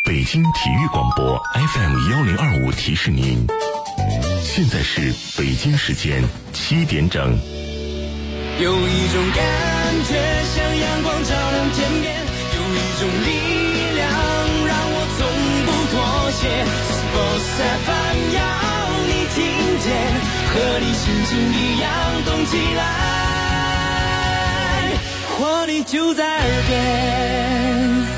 北京体育广播 FM1025提示您，现在是北京时间7点整。 有一种感觉像阳光照亮天边，有一种力量让我从不妥协。Sports FM 要你听见，和你心情一样动起来，活力就在耳边。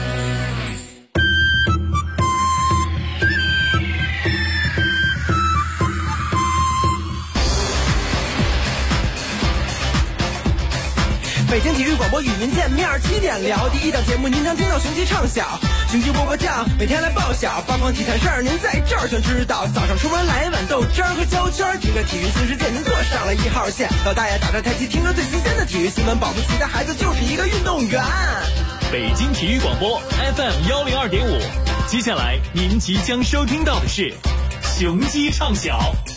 北京体育广播与您见面，7点聊第一档节目，您将听到雄鸡唱晓，雄鸡播播酱每天来报晓，八方体坛事儿您在这儿全知道。早上出门来碗豆汁儿和焦圈，听着体育新世界您坐上了1号线。老大爷打着太极，听着最新鲜的体育新闻，保不齐的孩子就是一个运动员。 北京体育广播 FM102.5，接下来您即将收听到的是雄鸡唱晓。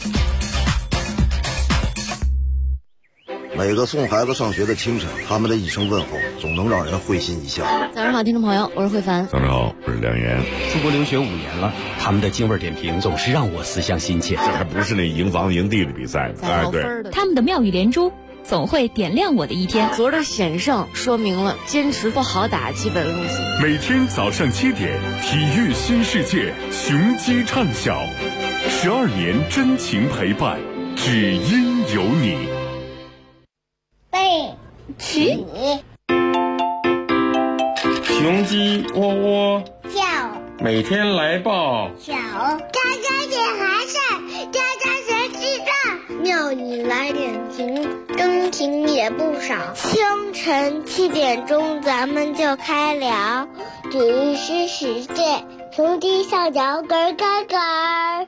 每个送孩子上学的清晨，他们的一声问候总能让人会心一笑。 早上好，听众朋友，我是慧凡。 早上好，我是梁岩。 出国留学5年了，他们的京味点评总是让我思乡心切。 这还不是那赢房赢地的比赛， 哎，对， 他们的妙语连珠总会点亮我的一天。 昨儿的险胜说明了坚持不好打基本路线。 每天早上7点，体育新世界，雄鸡唱晓，12年真情陪伴，只因有你。 背起， 雄鸡喔喔叫， 每天来报小，喳喳点还是喳喳谁知道？妙语来点评，真情也不少。清晨7点钟，咱们就开聊体育新世界，雄鸡上脚咯咯咯。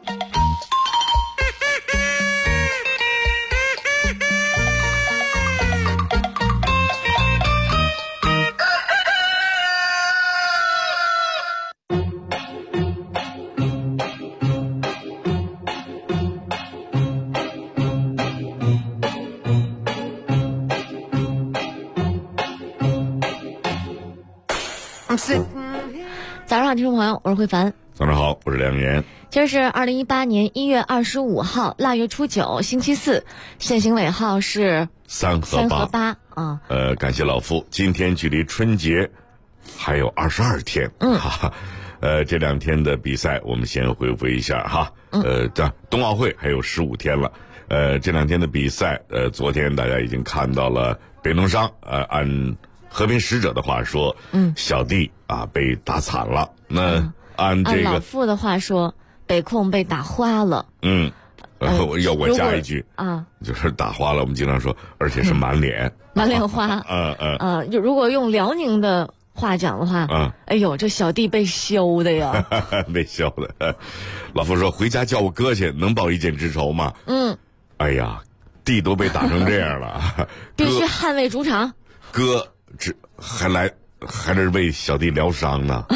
早上好，听众朋友，我是慧凡。 早上好，我是梁岩。 今儿是2018年1月25号，腊月初9，星期四，限行尾号是 3和8 啊。 感谢老夫，今天距离春节还有22天。这2天的比赛我们先回复一下哈。冬奥会还有15天了。这2天的比赛，昨天大家已经看到了北农商，按和平使者的话说，小弟啊被打惨了。那按老傅的话说，北控被打花了。 我加一句啊，就是打花了。我们经常说，而且是满脸， 满脸花。如果用辽宁的话讲的话，哎呦，这小弟被削的呀， 被削的。老傅说回家叫我哥去，能报一箭之仇吗？哎呀，弟都被打成这样了， 必须捍卫主场。 哥还是为小弟疗伤呢，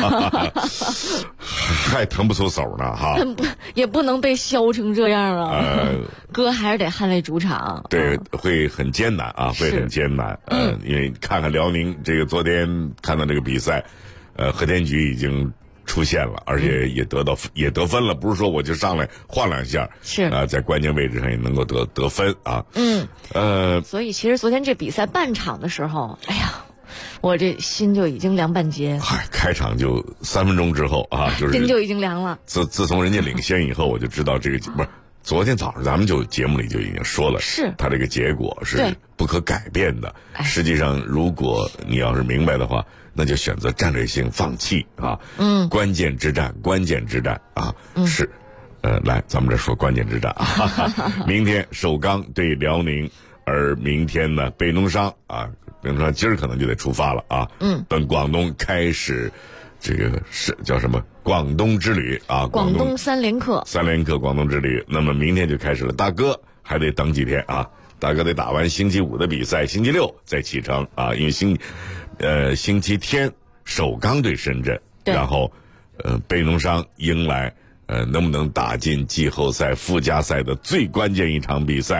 还腾不出手呢哈， 也不能被削成这样啊。哥还是得捍卫主场。 对，会很艰难啊，会很艰难。因为看看辽宁这个昨天看到这个比赛，和田局已经出现了，而且也得分了，不是说我就上来晃2下，是在关键位置上也能够得分啊。 所以其实昨天这比赛半场的时候，哎呀，我这心就已经凉半截。 开场就3分钟之后啊，就是心就已经凉了。 自从人家领先以后，我就知道这个不是。昨天早上咱们就节目里就已经说了，是他这个结果是不可改变的。实际上，如果你要是明白的话，那就选择战略性放弃啊。关键之战啊，是。来，咱们这说关键之战啊。明天首钢对辽宁，而明天呢，北农商今儿可能就得出发了啊。奔广东开始。这个是叫什么？广东之旅啊！ 广东3连客广东之旅。那么明天就开始了，大哥还得等几天啊！大哥得打完星期5的比赛，星期6再启程啊！因为星期天首钢对深圳，然后北农商迎来能不能打进季后赛附加赛的最关键一场比赛，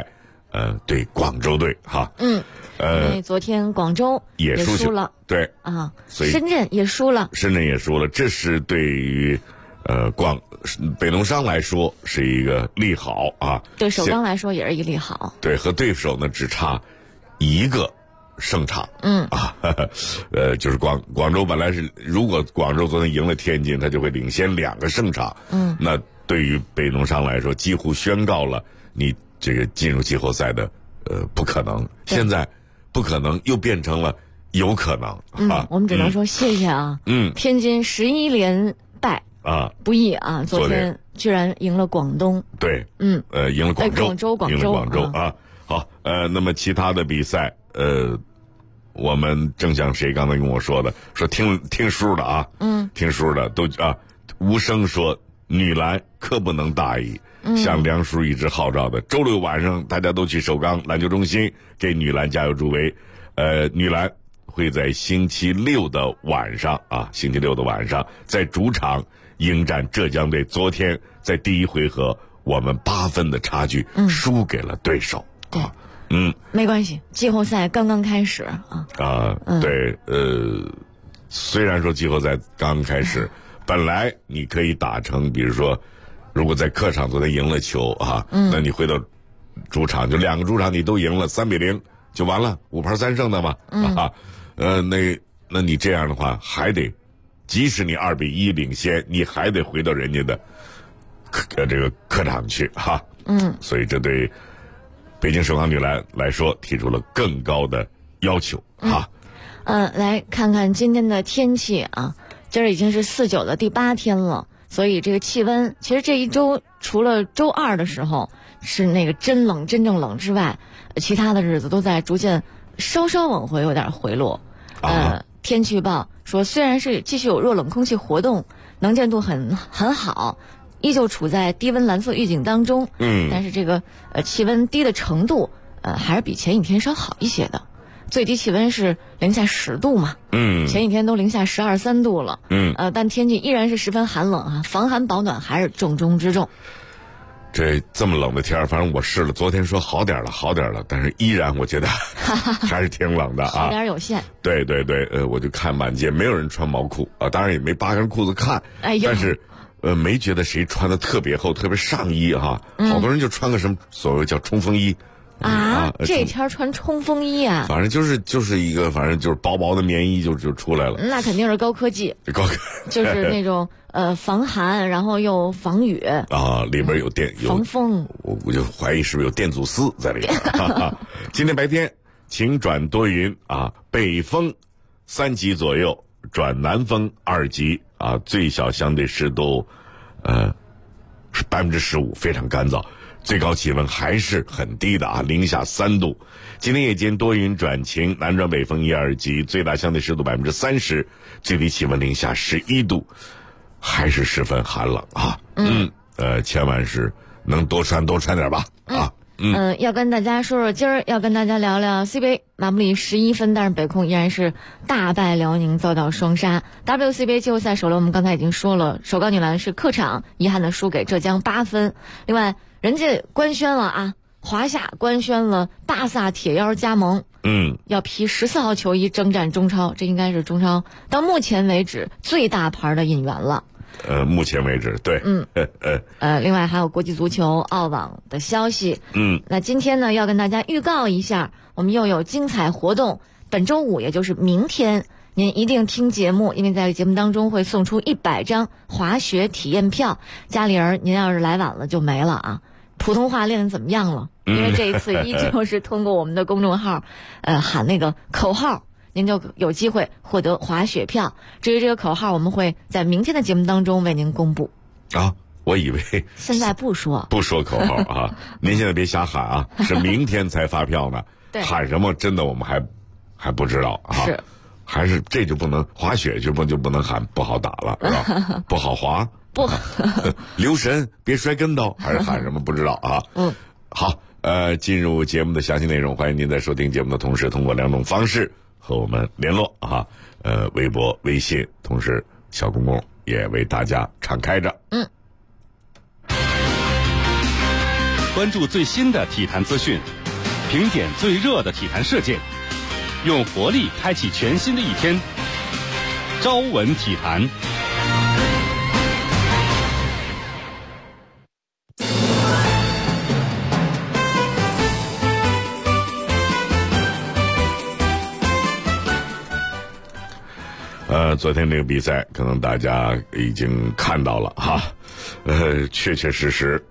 对广州队哈。 因为昨天广州也输了， 对啊， 所以深圳也输了， 这是对于北农商来说是一个利好啊， 对首钢来说也是一个利好。 对，和对手呢只差一个胜场。就是广州本来是，如果广州昨天赢了天津，他就会领先2个胜场。那对于北农商来说，几乎宣告了你这个进入季后赛的不可能。现在不可能又变成了有可能啊。 我们只能说谢谢啊。天津11连败啊，不易啊！昨天居然赢了广东。 对，赢了广州， 赢了广州啊。好，那么其他的比赛，我们正像谁刚才跟我说的，说听书的啊，听书的都啊，无声说女篮可不能大意，像梁叔一直号召的，周6晚上大家都去首钢篮球中心给女篮加油助威。女篮会在星期六的晚上在主场迎战浙江队。昨天在第一回合，我们8分的差距输给了对手。 对，没关系，季后赛刚刚开始啊。 对，虽然说季后赛刚开始，本来你可以打成，比如说，如果在客场昨天赢了球啊，那你回到主场就2个主场你都赢了3-0就完了，5盘3胜的嘛。那你这样的话还得，即使你2-1领先，你还得回到人家的这个客场去哈。所以这对北京首钢女篮来说提出了更高的要求哈。 来看看今天的天气啊，今儿已经是4-9的第8天了，所以这个气温其实这一周除了周2的时候是那个真正冷之外，其他的日子都在逐渐稍往回有点回落。天气预报说，虽然是继续有弱冷空气活动，能见度很好，依旧处在低温蓝色预警当中。但是这个气温低的程度还是比前几天稍好一些的。最低气温是零下10度嘛，前几天都零下12、13度了。但天气依然是十分寒冷啊，防寒保暖还是重中之重。 这么冷的天，反正我试了，昨天说好点了，但是依然我觉得还是挺冷的啊， 好点有限。 对，我就看满街没有人穿毛裤啊，当然也没扒开裤子看，但是没觉得谁穿的特别厚，特别上衣哈，好多人就穿个什么所谓叫冲锋衣。 这天穿冲锋衣啊？ 反正就是一个，反正就是薄薄的棉衣就出来了。 那肯定是高科技，就是那种防寒，然后又防雨啊，里边有防风。 我就怀疑是不是有电阻丝在里边。今天白天晴转多云啊，北风3级左右转南风2级啊，最小相对湿度是15%，非常干燥。最高气温还是很低的啊，零下3度。今天夜间多云转晴，南转北风1、2级，最大相对湿度30%，最低气温零下11度，还是十分寒冷啊。千万是能多穿点吧啊。 要跟大家说，今儿要跟大家聊聊 CBA， 马布里11分，但是北控依然是大败辽宁，遭到双杀。WCBA 季后赛首轮我们刚才已经说了，首钢女篮是客场遗憾的输给浙江8分。另外人家官宣了啊，华夏官宣了巴萨铁腰加盟，要披14号球衣征战中超，这应该是中超到目前为止最大牌的引援了。 目前为止，对。 另外还有国际足球澳网的消息。那今天呢，要跟大家预告一下，我们又有精彩活动。本周5，也就是明天，您一定听节目，因为在节目当中会送出100张滑雪体验票。家里人您要是来晚了就没了啊。普通话练得怎么样了？因为这一次依旧是通过我们的公众号，喊那个口号，您就有机会获得滑雪票。至于这个口号，我们会在明天的节目当中为您公布。 我以为现在不说口号啊，您现在别瞎喊啊，是明天才发票呢。喊什么真的我们还不知道啊。 是， 还是这就不能滑雪就不能喊不好打了是吧？不好滑， 不留神别摔跟头，还是喊什么不知道啊。好，进入节目的详细内容，欢迎您在收听节目的同时通过2种方式和我们联络啊，微博、微信，同时小公公也为大家敞开着。 关注最新的体坛资讯， 评点最热的体坛事件，用活力开启全新的一天。朝闻体坛。 昨天这个比赛可能大家已经看到了哈，确确实实，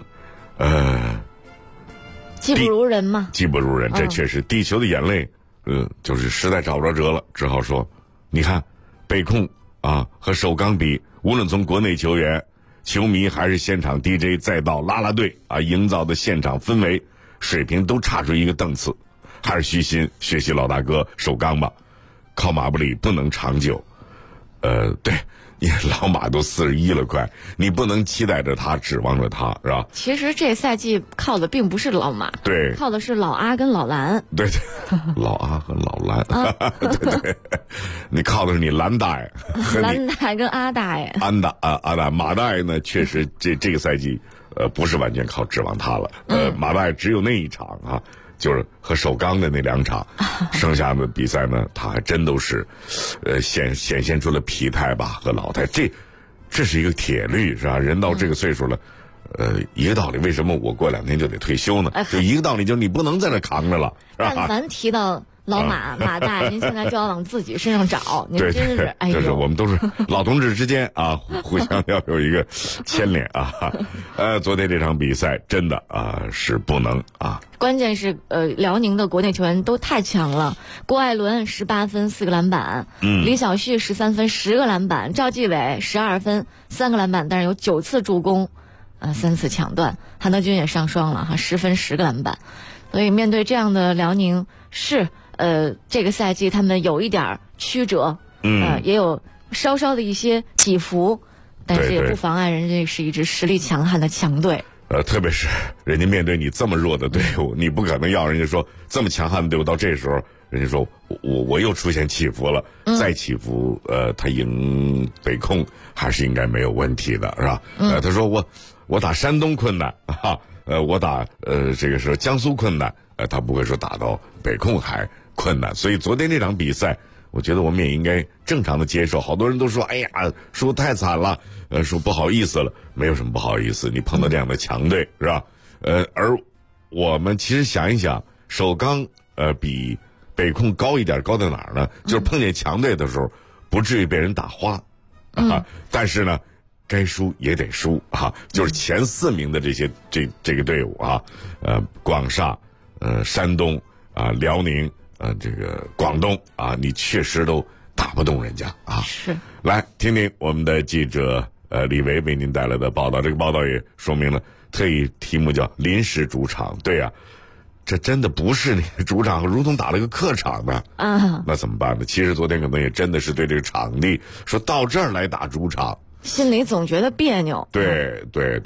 技不如人嘛， 技不如人，这确实地球的眼泪，就是实在找不着辙了，只好说，你看北控啊和首钢比，无论从国内球员、球迷还是现场 DJ 再到啦啦队啊，营造的现场氛围水平都差出一个档次，还是虚心学习老大哥首钢吧，靠马布里不能长久。对，你老马都41了快，你不能期待着他，指望着他，是吧？ 其实这赛季靠的并不是老马， 对， 靠的是老阿跟老蓝。 对，老阿和老蓝，对，你靠的是你蓝大爷， 蓝大爷跟阿大爷。 阿大马大爷呢，确实这个赛季，不是完全靠指望他了。马大爷只有那一场啊。就是和首钢的那2场，剩下的比赛呢，他还真都是，显现出了疲态吧和老态。这是一个铁律，是吧？人到这个岁数了，一个道理，为什么我过2天就得退休呢？就一个道理，就是你不能在那扛着了，是吧？ 但凡提到老马大爷，您现在就要往自己身上找，您真是哎呦， 就是我们都是老同志之间啊，互相要有一个牵连啊。昨天这场比赛真的是不能啊。 关键是辽宁的国内球员都太强了，郭艾伦18分4个篮板，李晓旭13分10个篮板，赵继伟12分3个篮板，但是有9次助攻，3次抢断，韩德君也上双了哈，10分10个篮板。所以面对这样的辽宁，是这个赛季他们有一点曲折，也有稍稍的一些起伏，但是也不妨碍人家是一支实力强悍的强队。 特别是人家面对你这么弱的队伍，你不可能要人家说这么强悍的队伍到这时候，人家说我又出现起伏了，再起伏，他赢北控还是应该没有问题的，是吧？他说我打山东困难啊，我打这个是江苏困难，他不会说打到北控还困难，所以昨天这场比赛，我觉得我们也应该正常的接受。好多人都说，哎呀，输太惨了，说不好意思了，没有什么不好意思，你碰到这样的强队，是吧？而我们其实想一想，首钢比北控高一点，高在哪儿呢？就是碰见强队的时候，不至于被人打花，但是呢，该输也得输啊，就是前4名的这个队伍啊，广厦、山东啊、辽宁。这个广东啊，你确实都打不动人家啊。 是， 来听听我们的记者李维为您带来的报道。这个报道也说明了，特意题目叫临时主场。对啊，这真的不是你的主场，如同打了个客场呢。那怎么办呢？其实昨天可能也真的是对这个场地说到这儿来打主场， 心里总觉得别扭。 对，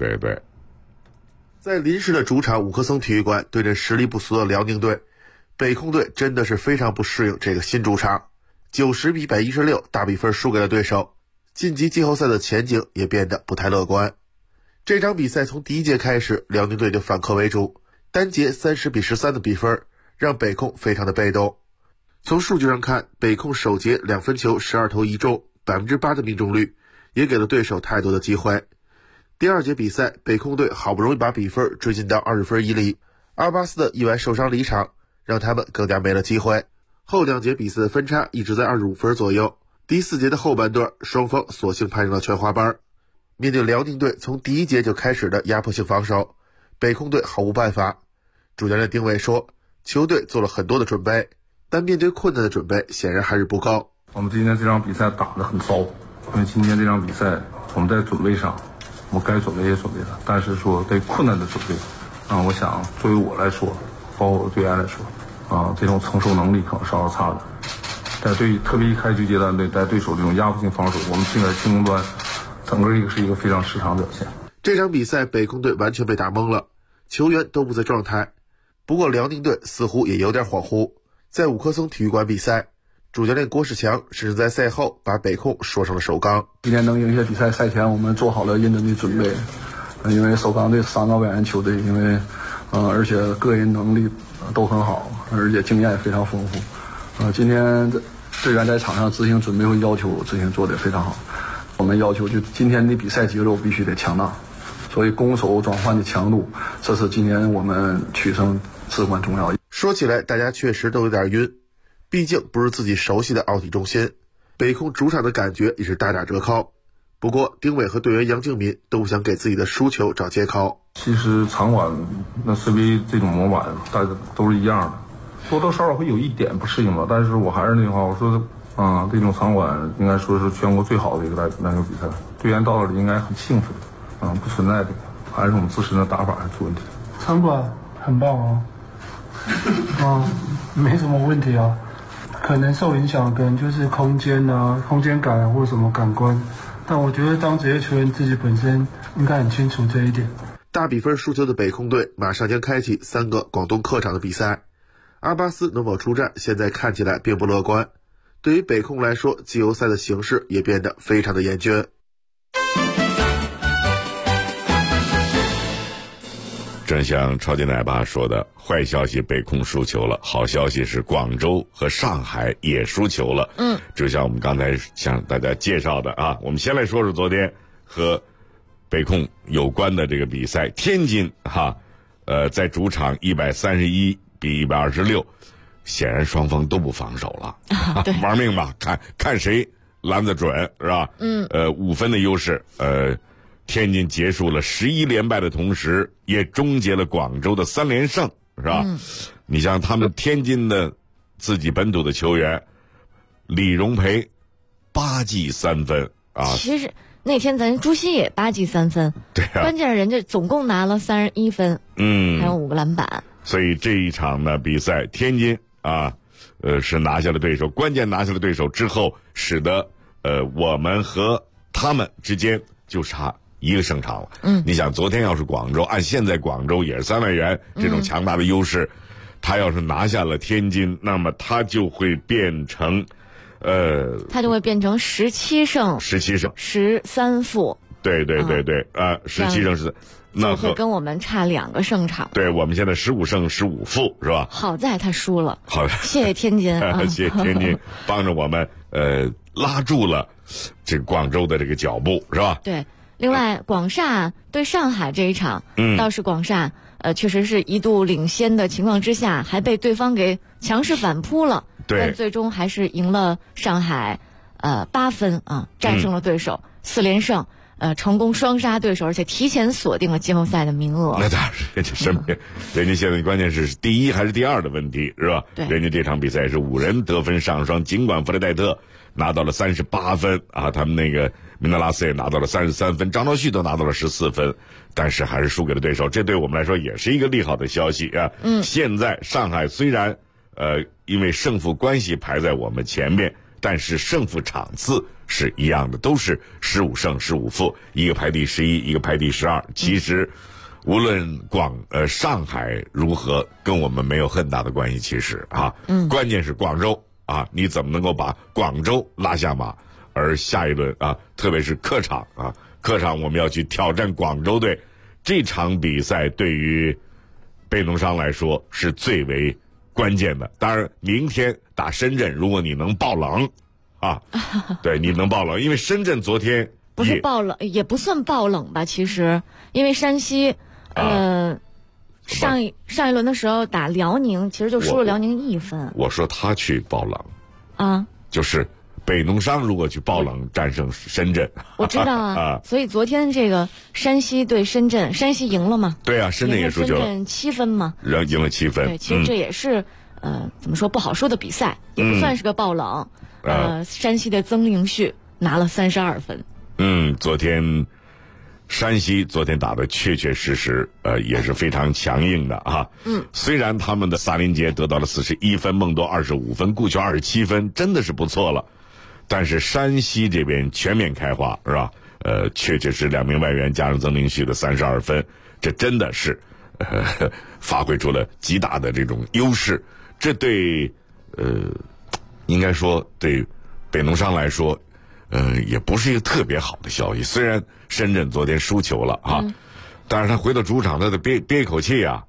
在临时的主场五棵松体育馆对阵实力不俗的辽宁队。北控队真的是非常不适应这个新主场，90比116大比分输给了对手，晋级季后赛的前景也变得不太乐观。这场比赛从第1节开始，辽宁队就反客为主，单节30比13的比分让北控非常的被动。从数据上看，北控首节2分球12投1中，8%的命中率，也给了对手太多的机会。第2节比赛，北控队好不容易把比分追进到20分以里，阿巴斯的意外受伤离场，让他们更加没了机会。后2节比赛的分差一直在25分左右。第4节的后半段，双方索性攀上了全华班。面对辽宁队从第1节就开始的压迫性防守，北控队毫无办法。主教练丁伟说，球队做了很多的准备，但面对困难的准备显然还是不够。 我们今天这场比赛打得很糟，因为今天这场比赛我们在准备上，我该准备也准备了，但是说对困难的准备我想作为我来说，包括我队员来说这种承受能力可能稍稍差的。在特别一开局阶段在对手这种压迫性防守，我们进攻端整个是一个非常失常表现。 这场比赛北控队完全被打懵了，球员都不在状态。不过辽宁队似乎也有点恍惚。在五棵松体育馆比赛，主教练郭士强甚至在赛后把北控说成了首钢。 今天能赢下比赛，赛前我们做好了认真的准备，因为首钢队3个外援球队，因为而且个人能力都很好，而且经验也非常丰富。今天队员在场上执行准备和要求执行做得非常好。我们要求就今天的比赛节奏必须得强大，所以攻守转换的强度，这是今年我们取胜至关重要。 说起来，大家确实都有点晕，毕竟不是自己熟悉的奥体中心，北控主场的感觉也是大打折扣。不过丁伟和队员杨敬民都不想给自己的输球找借口。 其实场馆那 CBA 这种模板大家都是一样的，多多少少会有一点不适应吧。但是我还是那句话，我说这种场馆应该说是全国最好的一个篮球比赛，队员到了应该很幸福的，不存在的，还是我们自身的打法出问题。 场馆很棒没什么问题啊，可能受影响可能就是空间感或者什么感官，但我觉得当职业球员自己本身应该很清楚这一点。 大比分输球的北控队马上将开启3个广东客场的比赛，阿巴斯能否出战现在看起来并不乐观。对于北控来说，季后赛的形势也变得非常的严峻。 正像超级奶爸说的，坏消息北控输球了，好消息是广州和上海也输球了。就像我们刚才向大家介绍的啊，我们先来说说昨天和北控有关的这个比赛，天津在主场131比126，显然双方都不防守了，玩命吧，看谁拦得准，是吧？5分的优势，天津结束了11连败的同时，也终结了广州的3连胜，是吧？你像他们天津的自己本土的球员李荣培8记3分啊。 其实那天咱朱熹也8记3分， 对啊， 关键是人家总共拿了31分，还有5个篮板。 所以这一场呢比赛，天津是拿下了对手，关键拿下了对手之后，使得我们和他们之间就差1个胜场了。你想昨天要是广州，按现在广州也是3万元这种强大的优势，他要是拿下了天津，那么他就会变成 17胜13负。 对，17胜14，那会跟我们差2个胜场。 对，我们现在15胜15负，是吧？ 好在他输了， 好， 谢谢天津谢谢天津帮着我们拉住了这个广州的这个脚步，是吧？ 对。另外，广厦对上海这一场，倒是广厦确实是一度领先的情况之下，还被对方给强势反扑了。 对， 但最终还是赢了上海8分战胜了对手，4连胜。成功双杀对手，而且提前锁定了季后赛的名额。 那当然是人家现在关键是第1还是第2的问题，是吧？ 对， 人家这场比赛是5人得分上双，尽管弗雷戴特拿到了38分他们那个明德拉斯也拿到了33分，张兆旭都拿到了14分，但是还是输给了对手，这对我们来说也是一个利好的消息啊。现在上海虽然因为胜负关系排在我们前面，但是胜负场次是一样的，都是15胜15负，一个排第11，一个排第12。其实无论上海如何，跟我们没有很大的关系。其实关键是广州你怎么能够把广州拉下马？而下一轮特别是客场我们要去挑战广州队，这场比赛对于贝农商来说是最为关键的。当然，明天打深圳，如果你能爆冷对，你能爆冷，因为深圳昨天不是爆冷，也不算爆冷吧。其实，因为山西上一轮的时候打辽宁，其实就输了辽宁1分。 我说他去爆冷就是北农商如果去爆冷战胜深圳， 我知道所以昨天这个山西对深圳，山西赢了嘛？ 对深圳也输球了， 深圳7分嘛， 赢了7分。 对，其实这也是怎么说不好说的比赛，也不算是个爆冷。山西的曾令旭拿了32分。 山西昨天打的确实也是非常强硬的虽然他们的萨林杰得到了41分，孟多25分，顾全27分，真的是不错了。但是山西这边全面开花，是吧？确实2名外援加上曾令旭的32分，这真的是发挥出了极大的这种优势。这对应该说对北农商来说也不是一个特别好的消息。虽然深圳昨天输球了但是他回到主场他得憋一口气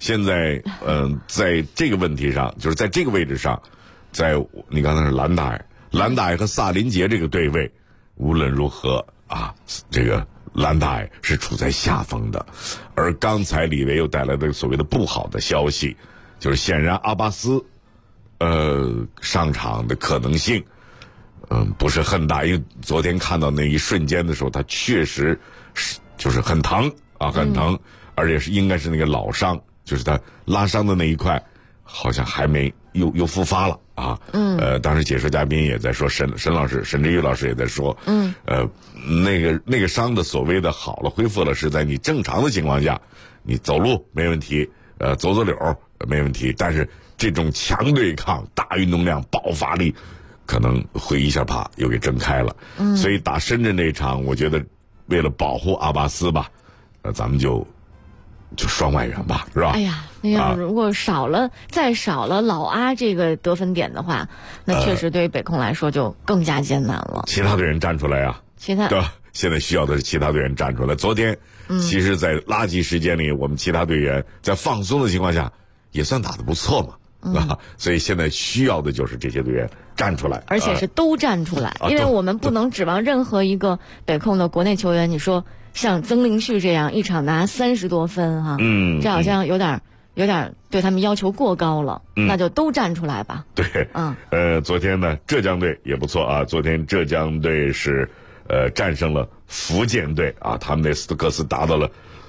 现在在这个问题上，就是在这个位置上，在你刚才是蓝大爷和萨林杰这个对位，无论如何啊，这个蓝大爷是处在下风的。而刚才李维又带来的所谓的不好的消息，就是显然阿巴斯上场的可能性不是很大，因为昨天看到那一瞬间的时候，他确实是就是很疼啊，很疼，而且是应该是那个老伤，就是他拉伤的那一块好像还没又复发了啊。当时解说嘉宾也在说，沈老师沈志玉老师也在说，那个伤的所谓的好了恢复了，是在你正常的情况下，你走路没问题，走柳没问题，但是这种强对抗、大运动量、爆发力，可能会一下啪又给挣开了。所以打深圳这场，我觉得为了保护阿巴斯吧，咱们就双外援吧，是吧？ 哎呀，那要如果再少了老阿这个得分点的话，那确实对于北控来说就更加艰难了。 其他队员站出来啊！对吧？现在需要的是其他队员站出来。昨天，其实，在垃圾时间里，我们其他队员在放松的情况下，也算打得不错嘛。所以现在需要的就是这些队员站出来， 而且是都站出来，因为我们不能指望任何一个北控的国内球员。你说像曾令旭这样一场拿30多分哈，这好像有点对他们要求过高了，那就都站出来吧。 对，昨天呢，浙江队也不错啊。昨天浙江队是战胜了福建队啊，他们的斯图克斯达到了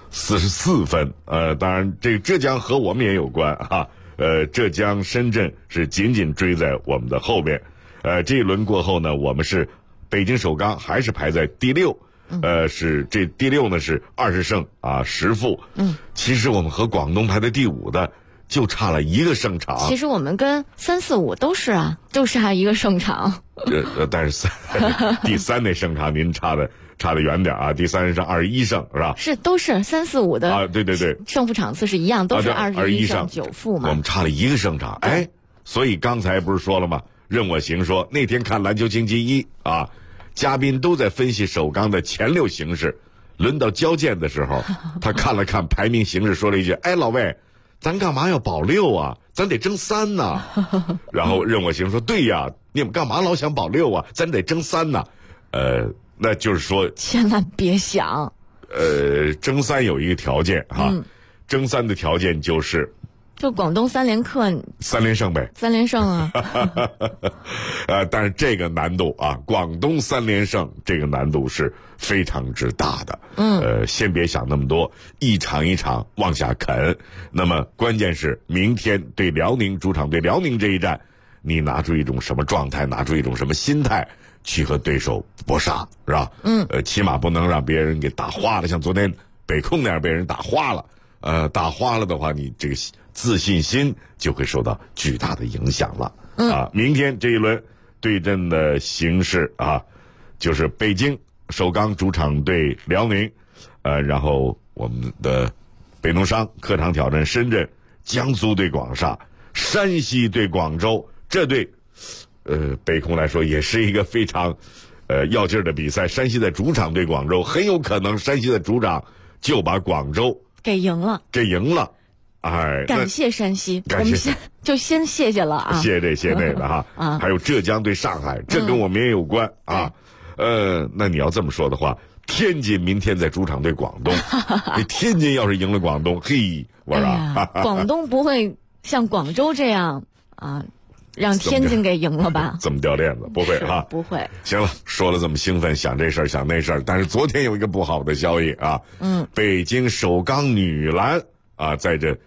44分。当然这个浙江和我们也有关啊。浙江、深圳是紧紧追在我们的后边。这一轮过后呢，我们是北京首钢还是排在第6。是这第6呢是20胜啊10负。其实我们和广东排在第5的就差了1个胜场。 其实我们跟3、4、5都是啊，就差1个胜场。 但是第3那胜场您差得远点啊，第3胜21胜是吧？ 是都是3、4、5的啊， 对， 胜负场次是一样，都是21胜9负嘛。 我们差了1个胜场，所以刚才不是说了吗？任我行说那天看篮球星期一啊。嘉宾都在分析首钢的前6形势，轮到交剑的时候，他看了看排名形势，说了一句：“哎，老魏，咱干嘛要保6啊？咱得争3呢。”然后任我行说：“对呀，你们干嘛老想保6啊？咱得争3呢。”那就是说， 千万别想。 争3有一个条件哈，争3的条件就是。 就广东3连客 ，3连胜呗 ，3连胜啊！ 但是这个难度啊，广东3连胜这个难度是非常之大的。先别想那么多，一场一场往下啃。那么关键是明天对辽宁主场对辽宁这一战，你拿出一种什么状态，拿出一种什么心态去和对手搏杀，是吧？起码不能让别人给打花了，像昨天北控那样被人打花了。打花了的话，你这个自信心就会受到巨大的影响了。明天这一轮对阵的形势啊，就是北京首钢主场对辽宁，然后我们的北农商客场挑战深圳，江苏对广厦，山西对广州。这对北控来说也是一个非常要劲儿的比赛。山西在主场对广州，很有可能山西的主场就把广州给赢了。感谢山西，我们先谢谢了啊， 谢这的哈。还有浙江对上海，这跟我们也有关啊。那你要这么说的话，天津明天在主场对广东，天津要是赢了广东，嘿，我说广东不会像广州这样啊，让天津给赢了吧？ 这么掉链子，不会哈， 不会。 行了，说了这么兴奋，想这事儿想那事儿，但是昨天有一个不好的消息啊，北京首钢女篮啊，在这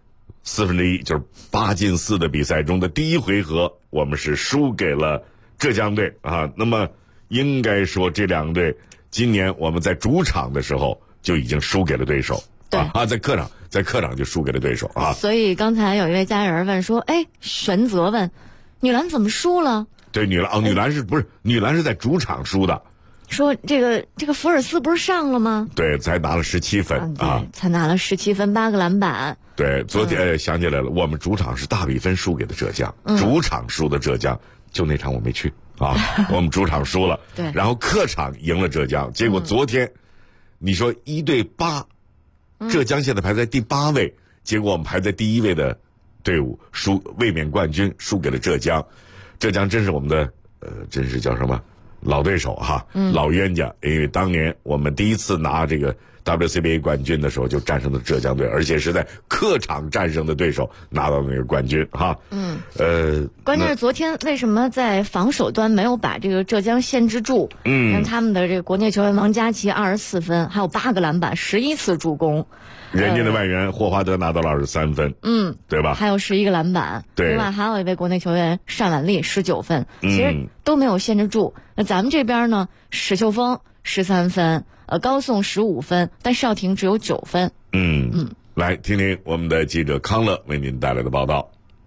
1/4就是8进4的比赛中的第1回合，我们是输给了浙江队啊。那么应该说这2个队今年我们在主场的时候就已经输给了对手，在客场就输给了对手啊。 所以刚才有一位家人问说，玄泽问女篮怎么输了？ 对，女篮是在主场输的。 说这个福尔斯不是上了吗？ 对，才拿了17分啊， 才拿了17分，8个篮板。 对，昨天想起来了，我们主场是大比分输给的浙江，主场输的浙江，就那场我没去啊，我们主场输了， 对， 然后客场赢了浙江，结果昨天，你说1对8，浙江现在排在第8位， 结果我们排在第1位的队伍卫冕冠军输给了浙江。浙江真是我们的真是叫什么老对手哈，老冤家。因为当年我们第一次拿这个 WCBA 冠军的时候就战胜了浙江队，而且是在客场战胜的对手拿到那个冠军哈。 关键是昨天为什么在防守端没有把这个浙江限制住？让他们的这个国内球员王佳琦24分，还有8个篮板，11次助攻。 人家的外援霍华德拿到了23分，对吧？ 还有11个篮板， 对。 另外还有一位国内球员单婉丽19分，其实都没有限制住。那咱们这边呢，史秀峰13分，高颂15分，但邵婷只有9分。 来听听我们的记者康乐为您带来的报道。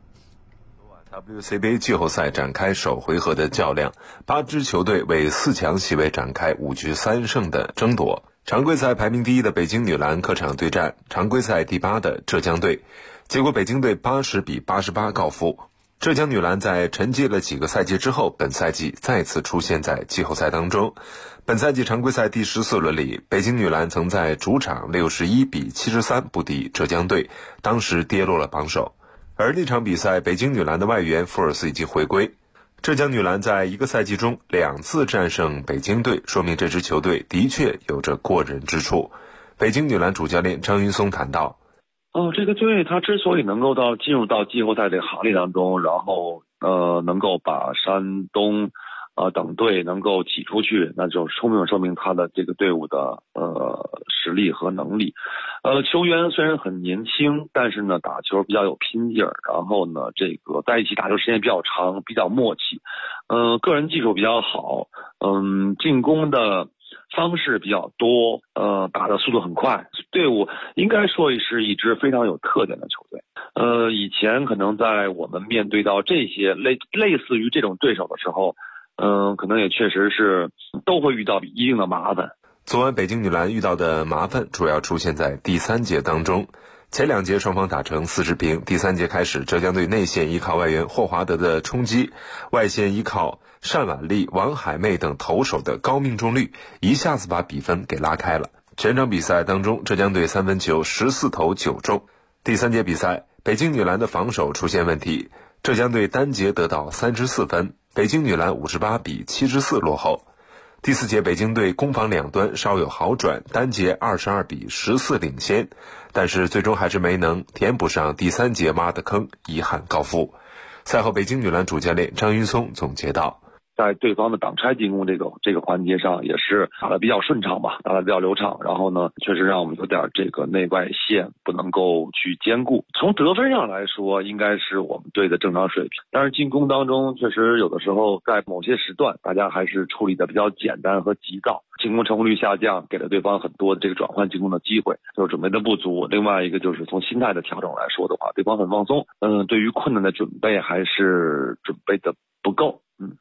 WCBA 季后赛展开首回合的较量，8支球队为4强席位展开5局3胜的争夺。常规赛排名第1的北京女篮客场对战常规赛第8的浙江队，结果北京队80比88告负。浙江女篮在沉寂了几个赛季之后，本赛季再次出现在季后赛当中。本赛季常规赛第14轮里，北京女篮曾在主场61比73不敌浙江队，当时跌落了榜首。而那场比赛，北京女篮的外援福尔斯已经回归。浙江女篮在一个赛季中2次战胜北京队，说明这支球队的确有着过人之处。北京女篮主教练张云松谈到， 这个队他之所以能够进入到季后赛这个行列当中，然后能够把山东等队能够挤出去，那就说明他的这个队伍的实力和能力。球员虽然很年轻，但是呢打球比较有拼劲儿，然后呢这个在一起打球时间比较长，比较默契，个人技术比较好，进攻的方式比较多，打的速度很快，队伍应该说是一支非常有特点的球队。以前可能在我们面对到这些类似于这种对手的时候，可能也确实是都会遇到一定的麻烦。 昨晚北京女篮遇到的麻烦主要出现在第3节当中，前2节双方打成4-0平，第3节开始浙江队内线依靠外援霍华德的冲击，外线依靠单婉丽、王海妹等投手的高命中率，一下子把比分给拉开了。全场比赛当中，浙江队3分球14投9中。第3节比赛，北京女篮的防守出现问题，浙江队单节得到34分，北京女篮58比74落后。第4节北京队攻防两端稍有好转，单节22比14领先，但是最终还是没能填补上第3节挖的坑，遗憾告负。赛后北京女篮主教练张云松总结道， 在对方的挡拆进攻这个环节上也是打得比较顺畅吧，打得比较流畅，然后呢确实让我们有点这个内外线不能够去兼顾。从得分上来说应该是我们队的正常水平，但是进攻当中确实有的时候在某些时段大家还是处理的比较简单和急躁，进攻成功率下降，给了对方很多的这个转换进攻的机会，就是准备的不足。另外一个就是从心态的调整来说的话，对方很放松，对于困难的准备还是准备的不够。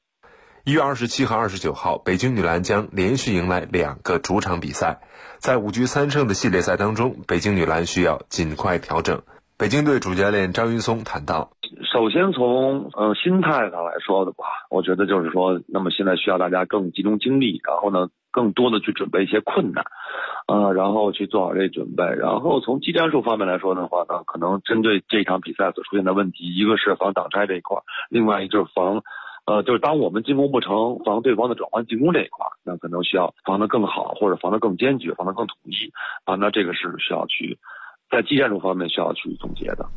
1月27和29号，北京女篮将连续迎来2个主场比赛。在5局3胜的系列赛当中，北京女篮需要尽快调整。北京队主教练张云松谈到， 首先从心态上来说的话，我觉得就是说，那么现在需要大家更集中精力，然后呢更多的去准备一些困难，然后去做好这准备。然后从技战术方面来说的话呢，可能针对这场比赛所出现的问题，一个是防挡拆这一块，另外一个就是就是当我们进攻不成，防对方的转换进攻这一块，那可能需要防得更好，或者防得更坚决，防得更统一那这个是需要去在技战术方面需要去总结的。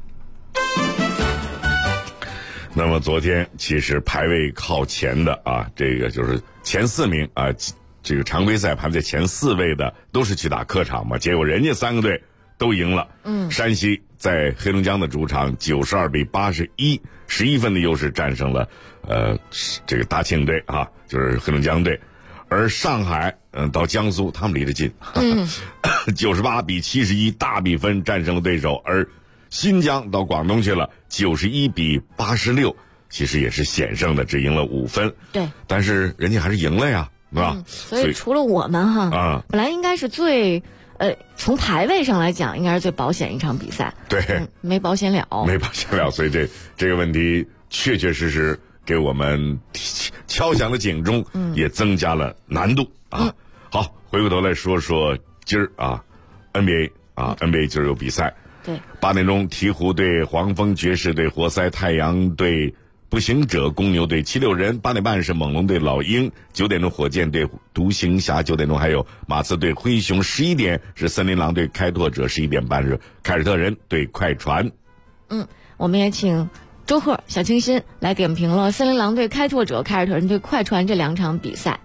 那么昨天其实排位靠前的这个就是前4名这个常规赛排在前4位的都是去打客场嘛，结果人家3个队都赢了。山西在黑龙江的主场92比81，11分的优势战胜了这个大庆队就是黑龙江队。而上海到江苏他们离得近，98比71大比分战胜了对手。而新疆到广东去了，91比86，其实也是险胜的，只赢了5分。 对， 但是人家还是赢了呀，是吧？ 所以除了我们本来应该是最从排位上来讲应该是最保险一场比赛， 对， 没保险了， 所以这个问题确实给我们敲响了警钟，也增加了难度好，回过头来说说今儿NBA NBA 今儿有比赛， 对 ，8点钟鹈鹕对黄蜂，爵士对活塞，太阳对步行者，公牛对76人。8点半是猛龙对老鹰，9点钟火箭对独行侠，9点钟还有马刺对灰熊，11点是森林狼对开拓者，11点半是凯尔特人对快船。 我们也请周贺、小清新来点评了森林狼对开拓者、凯尔特人对快船这2场比赛。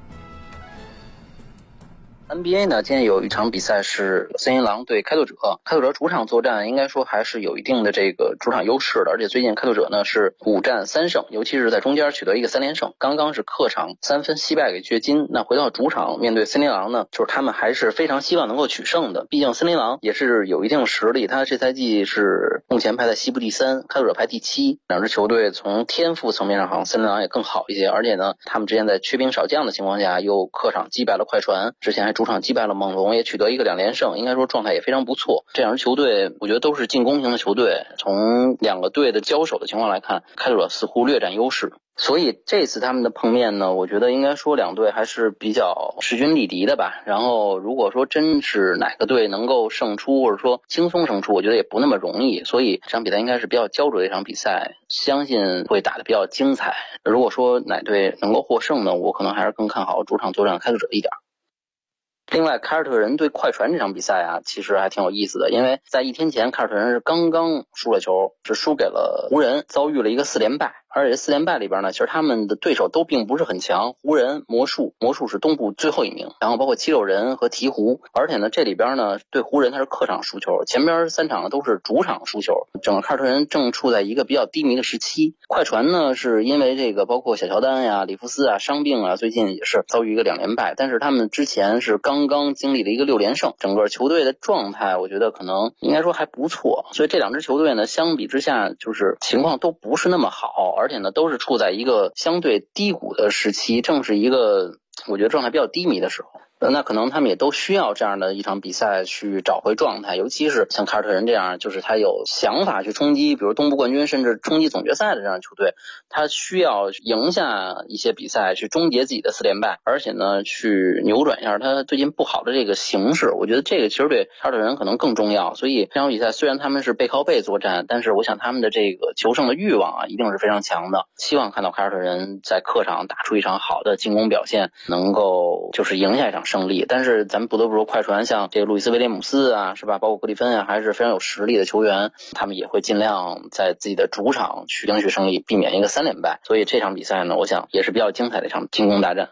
NBA 呢，今天有一场比赛是森林狼对开拓者，开拓者主场作战应该说还是有一定的这个主场优势的，而且最近开拓者呢是5战3胜，尤其是在中间取得一个3连胜，刚刚是客场3分惜败给掘金。那回到主场面对森林狼呢，就是他们还是非常希望能够取胜的，毕竟森林狼也是有一定实力，他这赛季是目前排在西部第3，开拓者排第7，两支球队从天赋层面上好像森林狼也更好一些，而且呢他们之前在缺兵少将的情况下又客场击败了快船，之前还主场击败了猛龙，也取得一个2连胜，应该说状态也非常不错。这两支球队我觉得都是进攻型的球队，从两个队的交手的情况来看，开拓者似乎略占优势，所以这次他们的碰面呢，我觉得应该说两队还是比较势均力敌的吧。然后如果说真是哪个队能够胜出，或者说轻松胜出，我觉得也不那么容易，所以这场比赛应该是比较焦灼的一场比赛，相信会打得比较精彩。如果说哪队能够获胜呢，我可能还是更看好主场作战开拓者一点。另外，凯尔特人对快船这场比赛啊，其实还挺有意思的，因为在1天前，凯尔特人是刚刚输了球，是输给了湖人，遭遇了一个4连败。而且4连败里边呢，其实他们的对手都并不是很强，湖人、魔术是东部最后一名，然后包括76人和鹈鹕。而且呢，这里边呢，对湖人他是客场输球，前边3场都是主场输球，整个凯尔特人正处在一个比较低迷的时期。快船呢，是因为这个包括小乔丹呀、里弗斯啊伤病啊，最近也是遭遇一个2连败，但是他们之前是刚刚经历了一个6连胜，整个球队的状态我觉得可能应该说还不错，所以这两支球队呢，相比之下就是情况都不是那么好，而且呢都是处在一个相对低谷的时期，正是一个我觉得状态比较低迷的时候。那可能他们也都需要这样的一场比赛去找回状态，尤其是像凯尔特人这样就是他有想法去冲击比如东部冠军甚至冲击总决赛的这样的球队，他需要赢下一些比赛去终结自己的4连败，而且呢去扭转一下他最近不好的这个形势，我觉得这个其实对凯尔特人可能更重要。所以这场比赛虽然他们是背靠背作战，但是我想他们的这个求胜的欲望啊一定是非常强的，希望看到凯尔特人在客场打出一场好的进攻表现，能够就是赢下一场胜利。但是咱们不得不说，快船像这个路易斯威廉姆斯啊，是吧，包括格里芬啊，还是非常有实力的球员，他们也会尽量在自己的主场去赢取胜利，避免一个3连败。所以这场比赛呢，我想也是比较精彩的一场进攻大战。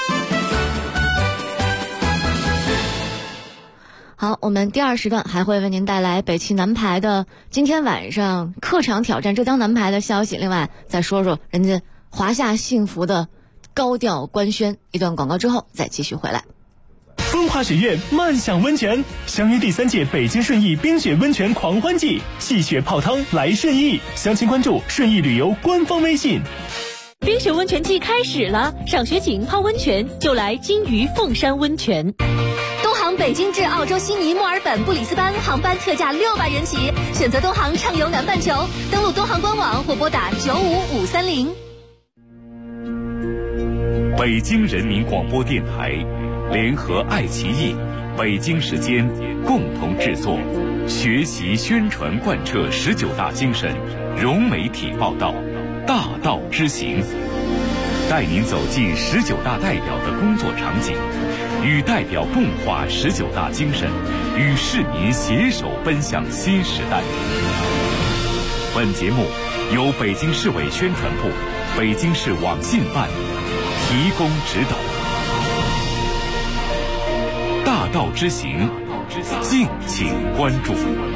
好，我们第2时段还会为您带来北汽南排的今天晚上客场挑战浙江南排的消息，另外再说说人家华夏幸福的高调官宣。一段广告之后再继续回来。 风华雪苑漫享温泉，相约第3届北京顺义冰雪温泉狂欢季，戏雪泡汤来顺义，详情关注顺义旅游官方微信。 冰雪温泉季开始了，赏雪景泡温泉就来金鱼凤山温泉。东航北京至澳洲悉尼、墨尔本、布里斯班航班特价600元起，选择东航畅游南半球，登录东航官网或拨打95530。 北京人民广播电台联合爱奇艺、北京时间共同制作，学习宣传贯彻19大精神，融媒体报道，大道之行，带您走进19大代表的工作场景，与代表共话19大精神，与市民携手奔向新时代。本节目由北京市委宣传部、北京市网信办提供指导。大道之行，敬请关注。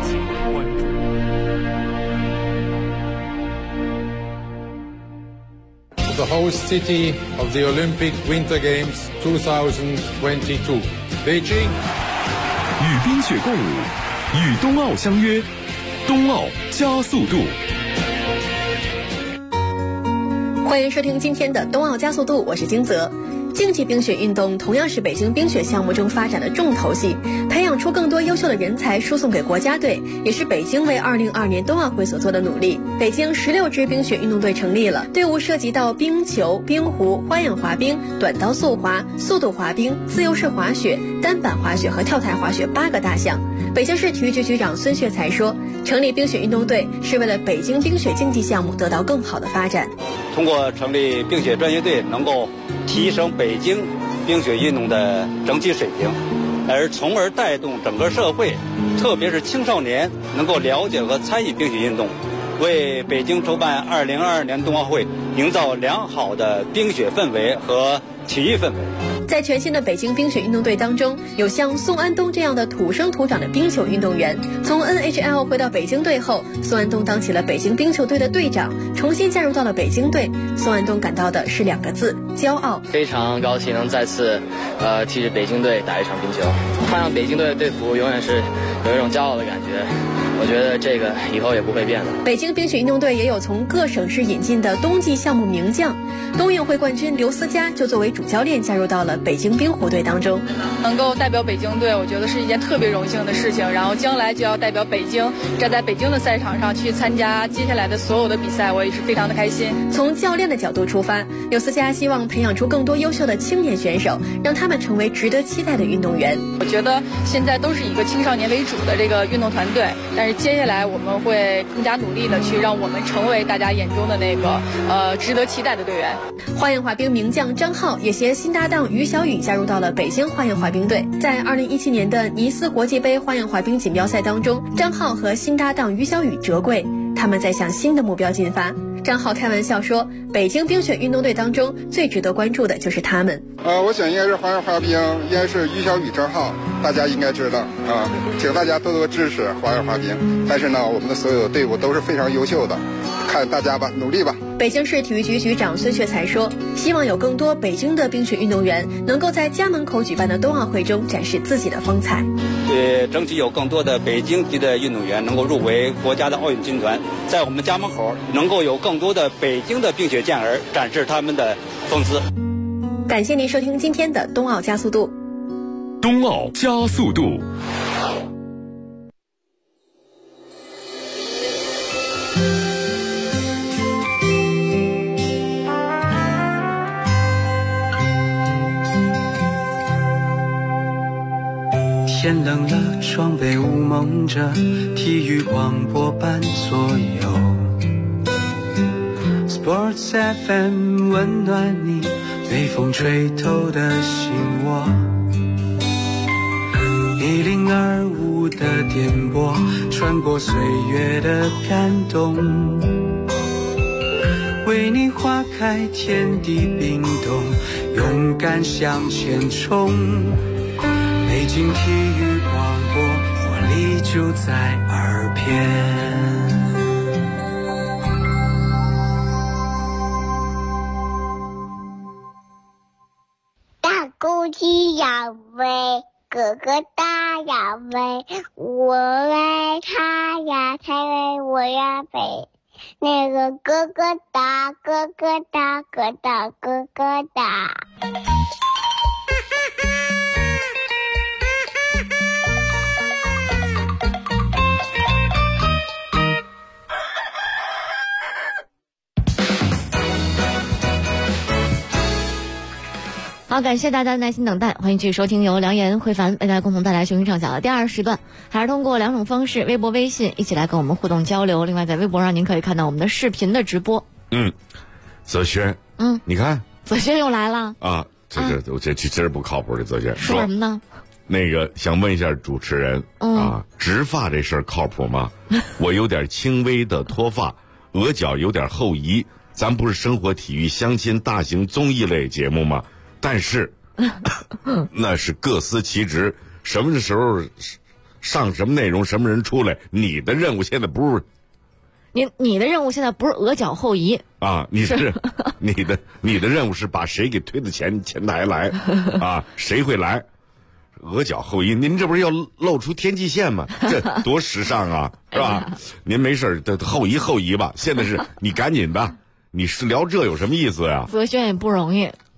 The host city of the Olympic Winter Games 2022, Beijing. 与冰雪共舞，与冬奥相约，冬奥加速度。 欢迎收听今天的冬奥加速度，我是金泽。竞技冰雪运动同样是北京冰雪项目中发展的重头戏，培养养出更多优秀的人才输送给国家队，也是北京为2022年冬奥会所做的努力。北京16支冰雪运动队成立了，队伍涉及到冰球、冰壶、花样滑冰、短道速滑、速度滑冰、自由式滑雪、单板滑雪和跳台滑雪8个大项。北京市体育局局长孙雪才说，成立冰雪运动队是为了北京冰雪竞技项目得到更好的发展。 通过成立冰雪专业队，能够提升北京冰雪运动的整体水平，从而带动整个社会，特别是青少年能够了解和参与冰雪运动，为北京筹办2022年冬奥会营造良好的冰雪氛围和体育氛围。 在全新的北京冰雪运动队当中，有像宋安东这样的土生土长的冰球运动员。从 NHL 回到北京队后，宋安东当起了北京冰球队的队长，重新加入到了北京队。宋安东感到的是2个字：骄傲。 非常高兴能再次替着北京队打一场冰球，换上北京队的队服，永远是有一种骄傲的感觉。我觉得这个以后也不会变的。 北京冰雪运动队也有从各省市引进的冬季项目名将，冬运会冠军刘思佳就作为主教练加入到了北京冰壶队当中。 能够代表北京队，我觉得是一件特别荣幸的事情。然后将来就要代表北京，站在北京的赛场上去参加接下来的所有的比赛，我也是非常的开心。 从教练的角度出发，刘思佳希望培养出更多优秀的青年选手，让他们成为值得期待的运动员。 我觉得现在都是以一个青少年为主的这个运动团队，但是接下来我们会更加努力的去让我们成为大家眼中的那个值得期待的队员。 花样滑冰名将张浩也携新搭档于小雨加入到了北京花样滑冰队。在2017年的尼斯国际杯花样滑冰锦标赛当中，张浩和新搭档于小雨折桂，他们在向新的目标进发。张浩开玩笑说，北京冰雪运动队当中最值得关注的就是他们。 我想应该是花样滑冰，应该是于小雨、张浩，大家应该知道啊，请大家多多支持花样滑冰。但是呢，我们的所有的队伍都是非常优秀的，看大家吧，努力吧。 北京市体育局局长孙雪才说，希望有更多北京的冰雪运动员能够在家门口举办的冬奥会中展示自己的风采。 争取有更多的北京籍的运动员能够入围国家的奥运军团，在我们家门口能够有更多的北京的冰雪健儿展示他们的风姿。 感谢您收听今天的冬奥加速度。 冬奥加速度。 天冷了，窗被雾蒙着，体育广播伴左右。Sports FM 温暖你，被风吹透的心窝。1025的电波，穿过岁月的感动，为你划开天地冰冻，勇敢向前冲。北京体育广播，活力就在耳边。 大公鸡呀喂，哥哥大呀喂，我喂他呀，他喂我呀喂。那个哥哥大，哥哥大，哥大哥哥大。 好，感谢大家的耐心等待，欢迎继续收听由梁岩、慧凡为大家共同带来雄心畅想的第2时段，还是通过2种方式，微博、微信一起来跟我们互动交流。另外，在微博上您可以看到我们的视频的直播。 泽轩，你看， 泽轩又来了啊！我这真是不靠谱的泽轩。 说什么呢？ 那个想问一下主持人啊，植发这事儿靠谱吗？我有点轻微的脱发，额角有点后移。咱不是生活、体育、相亲大型综艺类节目吗？但是那是各司其职，什么时候上什么内容，什么人出来，你的任务现在不是你的任务现在不是额角后移啊，你的任务是把谁给推到前台来啊？谁会来？额角后移，您这不是要露出天际线吗？这多时尚啊，是吧？您没事后移吧。现在是你赶紧的，你是聊这有什么意思呀？ 泽轩也不容易。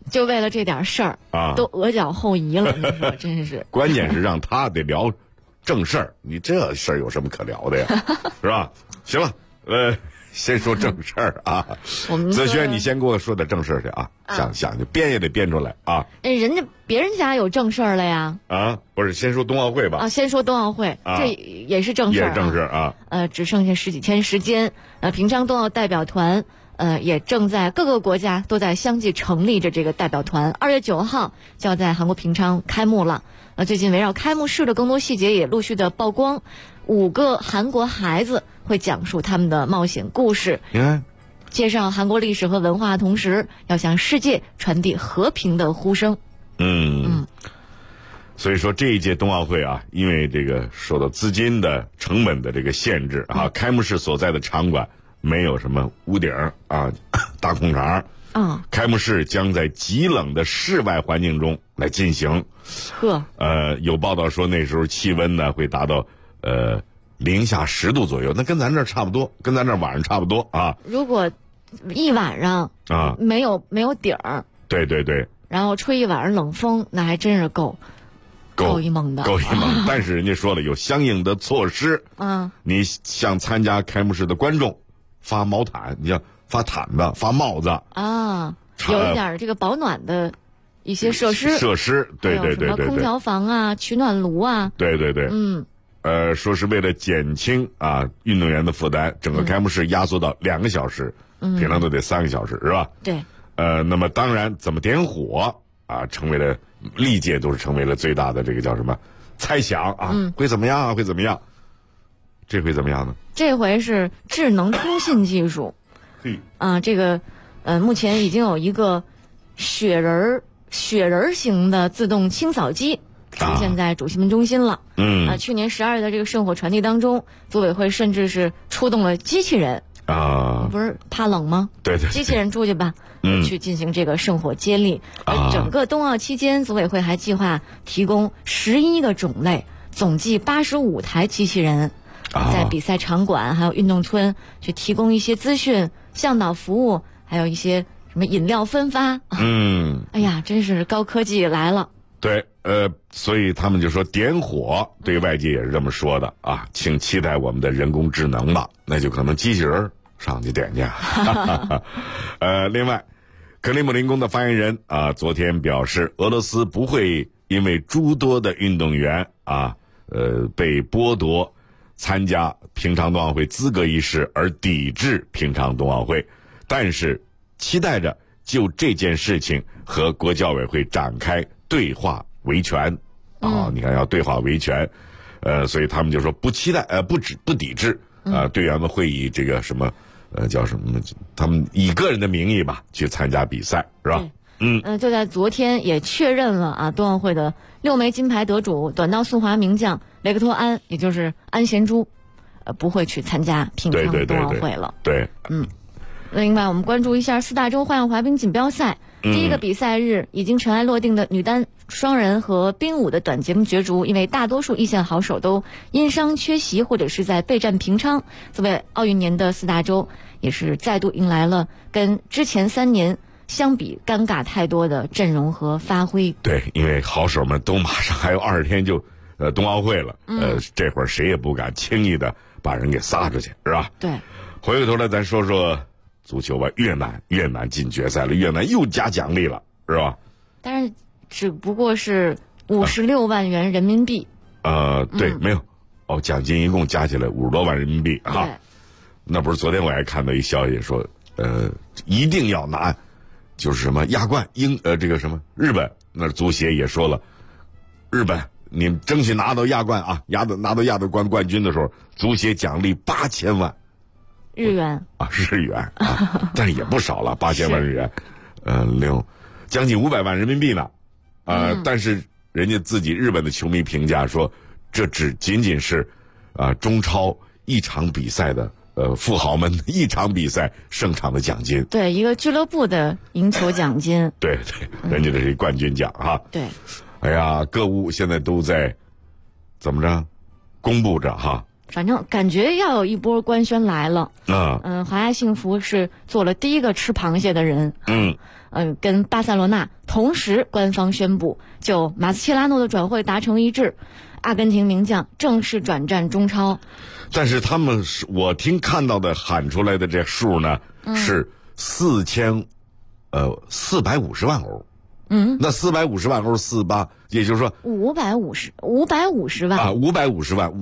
就为了这点事儿啊， 都额脚后移了，你说真是。 关键是让他得聊正事儿，你这事儿有什么可聊的呀？是吧？行了，先说正事儿啊。子轩，你先给我说点正事儿去啊！想就编也得编出来啊。 人家别人家有正事儿了呀。 啊，不是，先说冬奥会吧。 先说冬奥会，这也是正事儿。 也是正事儿啊。 只剩下10几天时间，平昌冬奥代表团。也正在各个国家都在相继成立着这个代表团，2月9号就要在韩国平昌开幕了。最近围绕开幕式的更多细节也陆续的曝光，5个韩国孩子会讲述他们的冒险故事，介绍韩国历史和文化，同时要向世界传递和平的呼声。 所以说这一届冬奥会啊，因为这个受到资金的成本的这个限制啊，开幕式所在的场馆没有什么屋顶啊，大空场。开幕式将在极冷的室外环境中来进行。有报道说那时候气温呢会达到零下10度左右，那跟咱这儿差不多，跟咱这儿晚上差不多啊。 如果一晚上啊没有顶儿， 对， 然后吹一晚上冷风，那还真是够一猛的， 够一猛。但是人家说了，有相应的措施。你向参加开幕式的观众发毛毯，你像发毯子、发帽子啊，有一点这个保暖的一些设施， 对， 空调房啊、取暖炉啊， 对，说是为了减轻运动员的负担，整个开幕式压缩到2个小时，平常都得3个小时，是吧？ 对。 那么当然，怎么点火啊，成为了历届都是成为了最大的这个叫什么猜想啊，会怎么样啊？会怎么样？这回怎么样呢？ 这回是智能通信技术。这个目前已经有一个雪人型的自动清扫机出现在主席们中心了。去年12月的这个圣火传递当中，组委会甚至是出动了机器人不是怕冷吗？ 对， 机器人出去吧，去进行这个圣火接力。整个冬奥期间，组委会还计划提供11个种类，总计85台机器人，在比赛场馆还有运动村去提供一些资讯、向导服务，还有一些什么饮料分发。哎呀，真是高科技来了。 对，所以他们就说点火，对外界也是这么说的啊，请期待我们的人工智能吧，那就可能机器人上去点去。另外，克里姆林宫的发言人昨天表示，俄罗斯不会因为诸多的运动员被剥夺参加平昌冬奥会资格一事而抵制平昌冬奥会，但是期待着就这件事情和国教委会展开对话维权。你看要对话维权，所以他们就说不期待不抵制队员们会以这个什么叫什么，他们以个人的名义吧去参加比赛，是吧？ 就在昨天也确认了冬奥会的6枚金牌得主短道速滑名将雷克托安，也就是安贤洙，不会去参加平昌冬奥会了。 对。 另外我们关注一下4大洲花样滑冰锦标赛，第一个比赛日已经尘埃落定的女单双人和冰舞的短节目角逐，因为大多数一线好手都因伤缺席或者是在备战平昌，作为奥运年的4大洲也是再度迎来了跟之前3年相比尴尬太多的阵容和发挥。 对，因为好手们都马上还有20天就冬奥会了，这会儿谁也不敢轻易的把人给撒出去，是吧？ 对。 回过头来咱说说足球吧，越南进决赛了，越南又加奖励了，是吧？ 但是只不过是56万元人民币。 对，没有奖金一共加起来50多万人民币哈。那不是昨天我还看到一消息说，一定要拿，就是什么亚冠，这个什么日本那足协也说了，日本你们争取拿到亚冠啊，拿到亚冠军的时候，足协奖励8000万。 日元日元但是也不少了，8000万日元，将近500万人民币呢，但是人家自己日本的球迷评价说，这仅仅是中超一场比赛的富豪们一场比赛胜场的奖金， 对，一个俱乐部的赢球奖金， 对，人家这是冠军奖哈。 对， 哎呀，各物现在都在怎么着公布着哈。 反正感觉要有一波官宣来了。华夏幸福是做了第一个吃螃蟹的人。跟巴塞罗那同时官方宣布，就马斯切拉诺的转会达成一致，阿根廷名将正式转战中超。 但是他们我看到的喊出来的这数呢，是450万欧。那450万欧48，也就是说 550万啊，550万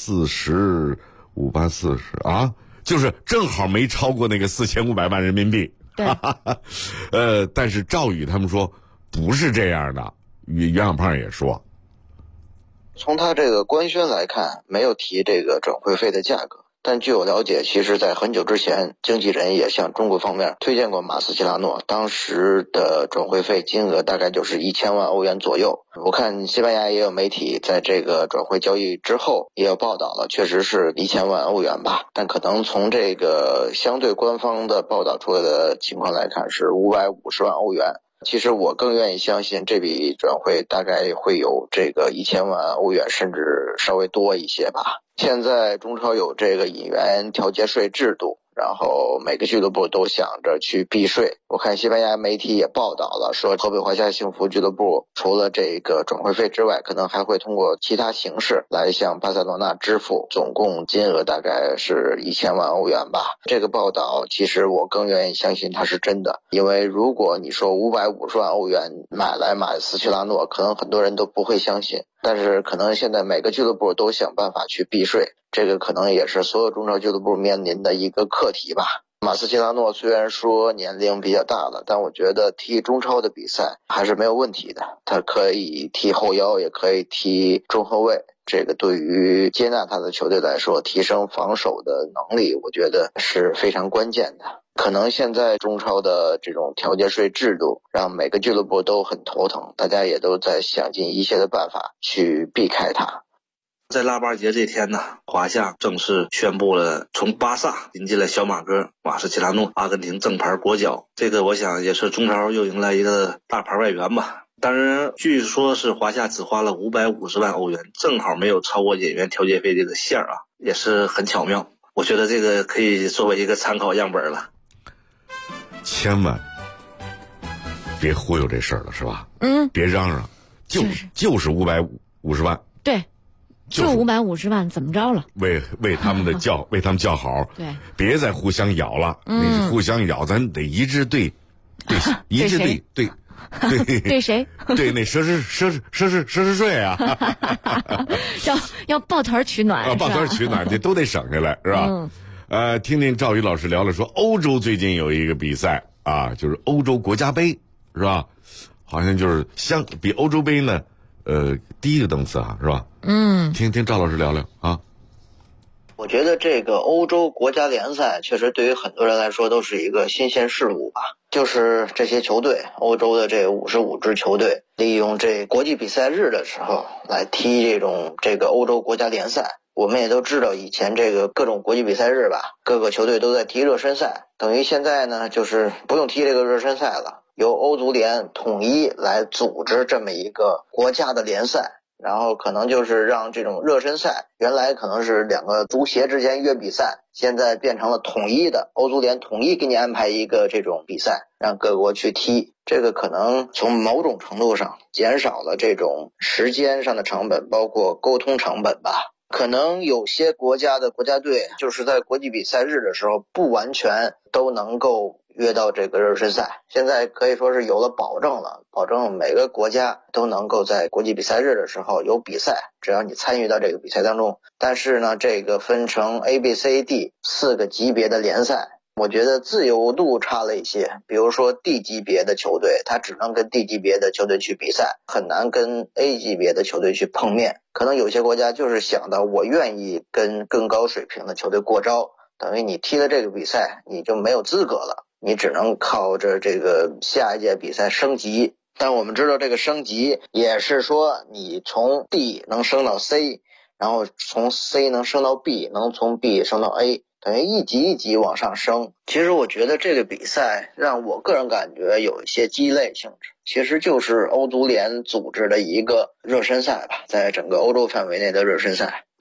5840啊，就是正好没超过那个4500万人民币。 对， 但是赵宇他们说不是这样的，袁小胖也说， 从他这个官宣来看，没有提这个转会费的价格。但据我了解，其实在很久之前，经纪人也向中国方面推荐过马斯切拉诺，当时的转会费金额大概就是1000万欧元左右。我看西班牙也有媒体在这个转会交易之后也有报道了，确实是1000万欧元吧，但可能从这个相对官方的报道出来的情况来看是550万欧元。其实我更愿意相信这笔转会大概会有这个1000万欧元，甚至稍微多一些吧。现在中超有这个引援调节税制度，然后每个俱乐部都想着去避税。我看西班牙媒体也报道了，说河北华夏幸福俱乐部除了这个转会费之外，可能还会通过其他形式来向巴塞罗那支付，总共金额大概是1000万欧元吧。这个报道其实我更愿意相信它是真的，因为如果你说550万欧元买来马斯切拉诺，可能很多人都不会相信。但是可能现在每个俱乐部都想办法去避税，这个可能也是所有中超俱乐部面临的一个课题吧。马斯切拉诺虽然说年龄比较大了，但我觉得踢中超的比赛还是没有问题的。他可以踢后腰，也可以踢中后卫，这个对于接纳他的球队来说，提升防守的能力，我觉得是非常关键的。可能现在中超的这种调节税制度让每个俱乐部都很头疼，大家也都在想尽一切的办法去避开它。 在腊八节这天呢，华夏正式宣布了从巴萨引进了小马哥马斯切拉诺，阿根廷正牌国脚。这个我想也是中超又迎来一个大牌外援吧。当然据说是华夏只花了550万欧元，正好没有超过引援调节费这个线啊，也是很巧妙。我觉得这个可以作为一个参考样本了。 千万别忽悠这事儿了，是吧？别嚷嚷，就是550万。 对，就550万，怎么着了？ 为他们的为他们叫好。 对， 别再互相咬了。互相咬，咱得一致对，一致对。 对谁？ 对那奢侈税啊！ 要抱团取暖， 抱团取暖，这都得省下来，是吧？听听赵宇老师聊了，说欧洲最近有一个比赛啊，就是欧洲国家杯，是吧？好像就是比欧洲杯呢，低一个档次啊，是吧？听听赵老师聊聊啊。 我觉得这个欧洲国家联赛确实对于很多人来说都是一个新鲜事物吧。就是这些球队，欧洲的这55支球队，利用这国际比赛日的时候来踢这个欧洲国家联赛。我们也都知道，以前这个各种国际比赛日吧，各个球队都在踢热身赛，等于现在呢，就是不用踢这个热身赛了，由欧足联统一来组织这么一个国家的联赛。然后可能就是让这种热身赛，原来可能是两个足协之间约比赛，现在变成了统一的，欧足联统一给你安排一个这种比赛，让各国去踢。这个可能从某种程度上减少了这种时间上的成本，包括沟通成本吧。可能有些国家的国家队就是在国际比赛日的时候不完全都能够约到这个热身赛，现在可以说是有了保证了，保证每个国家都能够在国际比赛日的时候有比赛，只要你参与到这个比赛当中。但是呢，这个分成 A、B、C、D 4个级别的联赛，我觉得自由度差了一些。比如说 D 级别的球队，他只能跟 D 级别的球队去比赛，很难跟 A 级别的球队去碰面。可能有些国家就是想到我愿意跟更高水平的球队过招，等于你踢了这个比赛你就没有资格了，你只能靠着这个下一届比赛升级。但我们知道这个升级也是说你从 D 能升到 C， 然后从 C 能升到 B， 能从 B 升到 A， 等于一级一级往上升。其实我觉得这个比赛让我个人感觉有一些鸡肋性质，其实就是欧足联组织的一个热身赛吧，在整个欧洲范围内的热身赛。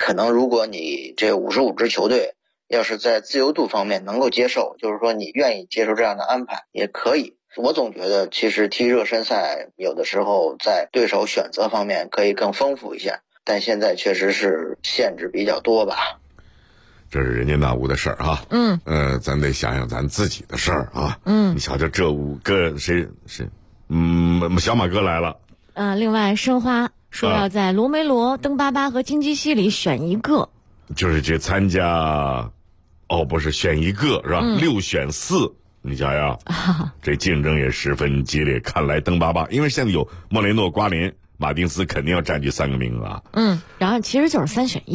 可能如果你这55支球队要是在自由度方面能够接受，就是说你愿意接受这样的安排也可以。我总觉得其实踢热身赛有的时候在对手选择方面可以更丰富一下，但现在确实是限制比较多吧。 这是人家那屋的事儿哈，咱得想想咱自己的事儿啊。你瞧瞧这5个谁，小马哥来了。 另外申花说要在罗梅罗、登巴巴和金基西里选一个， 就是去参加，不是选一个是吧？6选4，你瞧瞧，这竞争也十分激烈。看来登巴巴，因为现在有莫雷诺、瓜林、马丁斯，肯定要占据3个名额。 然后其实就是3选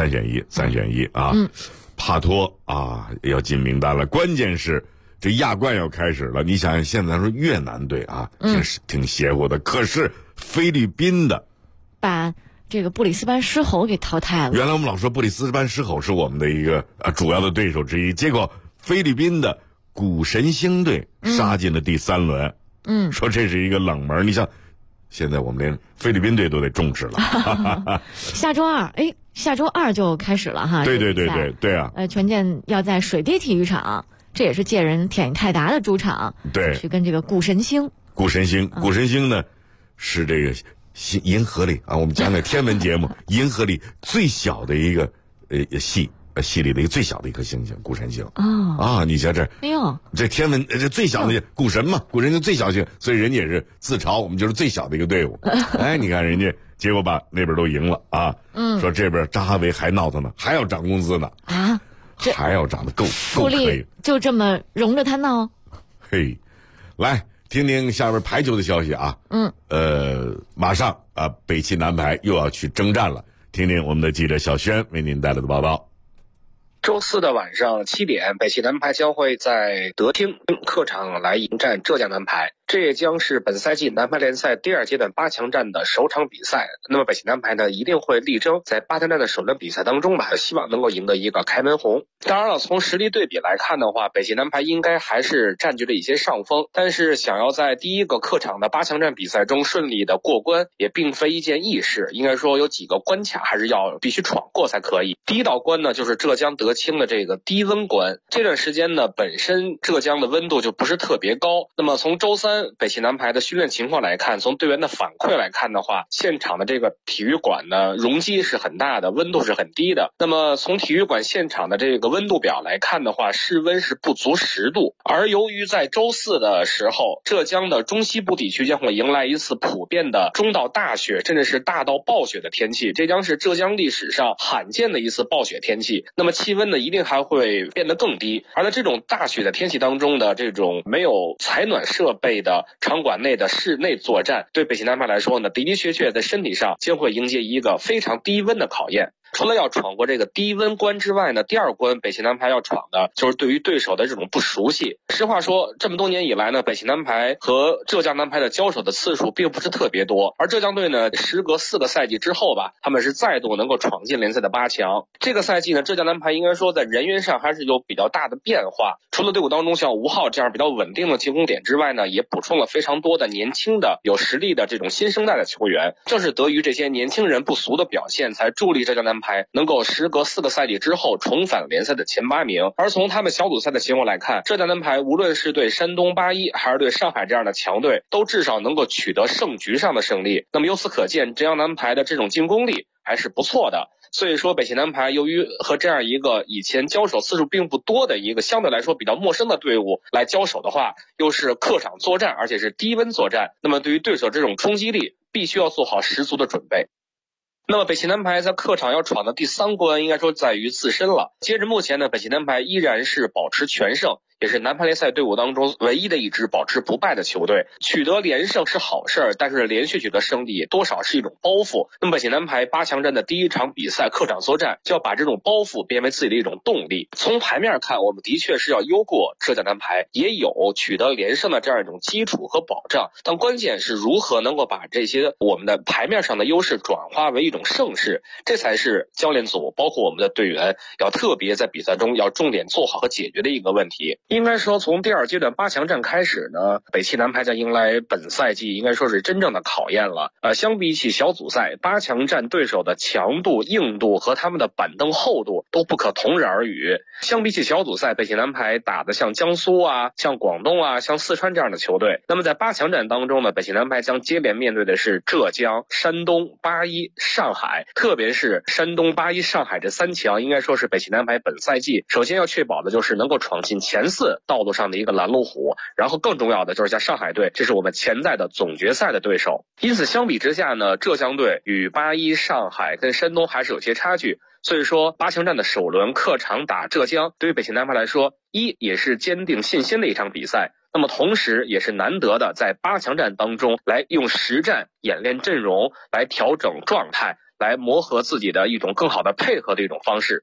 1 啊。帕托啊要进名单了，关键是这亚冠要开始了。你想想，现在说越南队啊，挺邪乎的，可是菲律宾的把这个布里斯班狮吼给淘汰了。 原来我们老说布里斯班狮吼是我们的一个主要的对手之一，结果菲律宾的古神星队杀进了第3轮。说这是一个冷门。你像现在我们连菲律宾队都得重视了。 下周二就开始了哈。 对啊。 权健要在水滴体育场，这也是借人田泰达的主场， 对， 去跟这个古神星呢是这个银河里啊，我们讲天文节目银河里最小的一个系里的一个最小的一颗星星，古神星。你瞧这， 哎呦， 这天文这最小的古神嘛，古神星最小星，所以人家也是自嘲我们就是最小的一个队伍。你看人家结果把那边都赢了啊。说这边扎哈维还闹腾呢，还要涨工资呢啊，还要涨得够可以， 就这么容着他闹。 嘿，来听听下边排球的消息啊。马上北汽男排又要去征战了，听听我们的记者小轩为您带来的报道。 周4的晚上7点，北汽男排将会在德厅客场来迎战浙江男排，这也将是本赛季男排联赛第2阶段8强战的首场比赛。那么北汽男排呢，一定会力争在8强战的首轮比赛当中吧，希望能够赢得一个开门红。当然了，从实力对比来看的话，北汽男排应该还是占据了一些上风，但是想要在第一个客场的8强战比赛中顺利的过关，也并非一件易事。应该说有几个关卡还是要必须闯过才可以。第一道关呢，就是浙江德清的这个低温关。这段时间呢，本身浙江的温度就不是特别高。那么从周3北汽男排的训练情况来看，从队员的反馈来看的话，现场的这个体育馆呢，容积是很大的，温度是很低的。那么从体育馆现场的这个温度表来看的话，室温是不足10度。而由于在周4的时候，浙江的中西部地区将会迎来一次普遍的中到大雪，甚至是大到暴雪的天气，这将是浙江历史上罕见的一次暴雪天气。那么气温呢，一定还会变得更低。而在这种大雪的天气当中的这种没有采暖设备的场馆内的室内作战，对北汽男排来说呢，的的确确在身体上将会迎接一个非常低温的考验。除了要闯过这个低温关之外呢，第2关北汽男排要闯的就是对于对手的这种不熟悉。实话说，这么多年以来呢，北汽男排和浙江男排的交手的次数并不是特别多，而浙江队呢，时隔4个赛季之后吧，他们是再度能够闯进联赛的8强。这个赛季呢，浙江男排应该说在人员上还是有比较大的变化，除了队伍当中像吴昊这样比较稳定的进攻点之外呢，也补充了非常多的年轻的有实力的这种新生代的球员。正是得益于这些年轻人不俗的表现，才助力浙江男排能够时隔4个赛季之后重返联赛的前8名。而从他们小组赛的情况来看，浙江男排无论是对山东81还是对上海这样的强队，都至少能够取得胜局上的胜利。那么由此可见，浙江男排的这种进攻力还是不错的。所以说北汽男排由于和这样一个以前交手次数并不多的一个相对来说比较陌生的队伍来交手的话，又是客场作战，而且是低温作战，那么对于对手这种冲击力必须要做好十足的准备。那么北汽男排在客场要闯的第3关应该说在于自身了。截至目前呢，北汽男排依然是保持全胜，也是男排联赛队伍当中唯一的一支保持不败的球队。取得连胜是好事儿，但是连续取得胜利多少是一种包袱。那么北汽男排8强战的第1场比赛客场作战，就要把这种包袱变为自己的一种动力。从牌面看，我们的确是要优过浙江男排，也有取得连胜的这样一种基础和保障，但关键是如何能够把这些我们的牌面上的优势转化为一种胜势，这才是教练组包括我们的队员要特别在比赛中要重点做好和解决的一个问题。 应该说，从第2阶段8强战开始呢，北汽男排将迎来本赛季应该说是真正的考验了。相比起小组赛，8强战对手的强度、硬度和他们的板凳厚度都不可同日而语。相比起小组赛，北汽男排打的像江苏啊、像广东啊、像四川这样的球队，那么在8强战当中呢，北汽男排将接连面对的是浙江、山东、8-1、上海，特别是山东、8-1、上海这3强，应该说是北汽男排本赛季首先要确保的就是能够闯进前4道路上的一个拦路虎，然后更重要的就是像上海队，这是我们潜在的总决赛的对手。因此相比之下呢，浙江队与8-1、上海跟山东还是有些差距。所以说8强战的首轮客场打浙江，对于北汽男排来说，也是坚定信心的一场比赛，那么同时也是难得的在8强战当中来用实战演练阵容，来调整状态，来磨合自己的一种更好的配合的一种方式。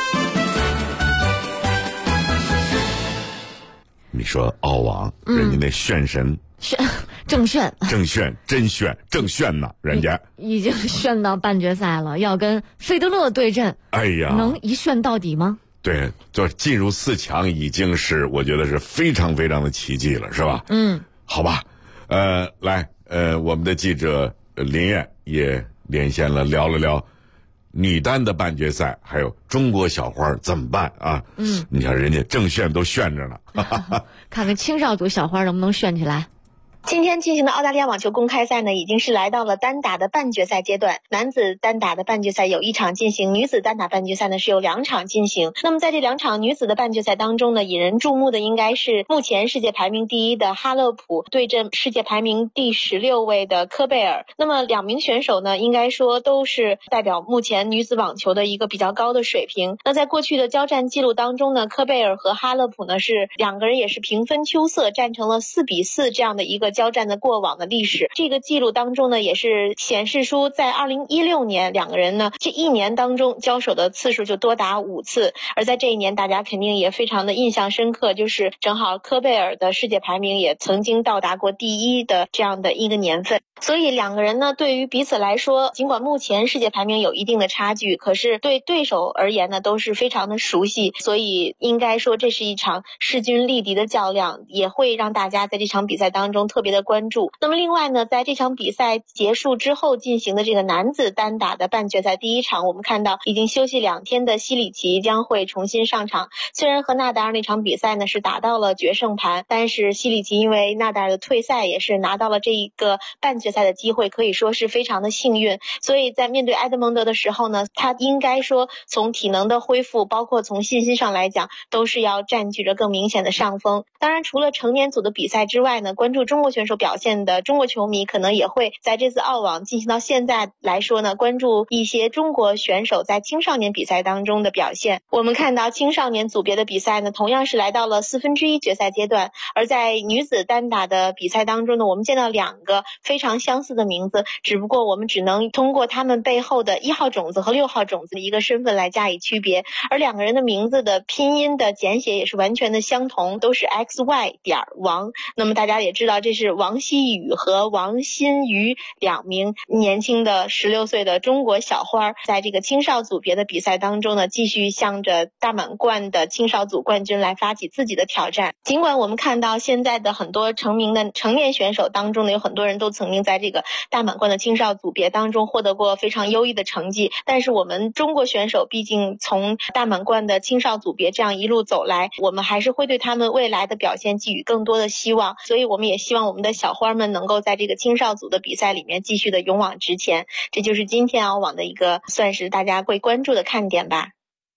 你说澳网，人家那炫神正炫正炫呢，人家已经炫到半决赛了，要跟费德勒对阵。 哎呀， 能一炫到底吗？ 对，就进入4强已经是我觉得是非常非常的奇迹了，是吧？好吧，来，我们的记者林燕也连线了，聊了聊女单的半决赛，还有中国小花怎么办啊？你看人家正炫都炫着呢， 看看青少组小花能不能炫起来。 今天进行的澳大利亚网球公开赛呢，已经是来到了单打的半决赛阶段。男子单打的半决赛有1场进行，女子单打半决赛呢是有2场进行。那么在这2场女子的半决赛当中呢，引人注目的应该是目前世界排名第1的哈勒普对阵世界排名第16位的科贝尔。那么2名选手呢，应该说都是代表目前女子网球的一个比较高的水平。那在过去的交战记录当中呢，科贝尔和哈勒普呢是2个人也是平分秋色，战成了4-4这样的一个交战的过往的历史。这个记录当中呢，也是显示出在2016年2个人呢这1年当中交手的次数就多达5次。而在这一年大家肯定也非常的印象深刻，就是正好科贝尔的世界排名也曾经到达过第1的这样的一个年份。所以2个人呢对于彼此来说，尽管目前世界排名有一定的差距，可是对对手而言呢都是非常的熟悉，所以应该说这是一场势均力敌的较量，也会让大家在这场比赛当中特别的关注。那么另外呢，在这场比赛结束之后进行的这个男子单打的半决赛第1场，我们看到已经休息2天的西里奇将会重新上场。虽然和纳达尔那场比赛呢是打到了决胜盘，但是西里奇因为纳达尔的退赛也是拿到了这一个半决赛的机会，可以说是非常的幸运。所以在面对埃德蒙德的时候呢，他应该说从体能的恢复，包括从信心上来讲，都是要占据着更明显的上风。当然除了成年组的比赛之外呢，关注中国选手表现的中国球迷可能也会在这次澳网进行到现在来说呢，关注一些中国选手在青少年比赛当中的表现。我们看到青少年组别的比赛呢，同样是来到了1/4决赛阶段。而在女子单打的比赛当中呢，我们见到2个非常相似的名字，只不过我们只能通过他们背后的1号种子和6号种子的一个身份来加以区别。而2个人的名字的拼音的简写也是完全的相同，都是 XY 点王。那么大家也知道，这是王希雨和王欣瑜2名年轻的16岁的中国小花，在这个青少组别的比赛当中呢，继续向着大满贯的青少组冠军来发起自己的挑战。尽管我们看到现在的很多成名的成年选手当中呢，有很多人都曾经在这个大满贯的青少组别当中获得过非常优异的成绩，但是我们中国选手毕竟从大满贯的青少组别这样一路走来，我们还是会对他们未来的表现寄予更多的希望。所以我们也希望我们的小花们能够在这个青少组的比赛里面继续的勇往直前。这就是今天澳网的一个算是大家会关注的看点吧。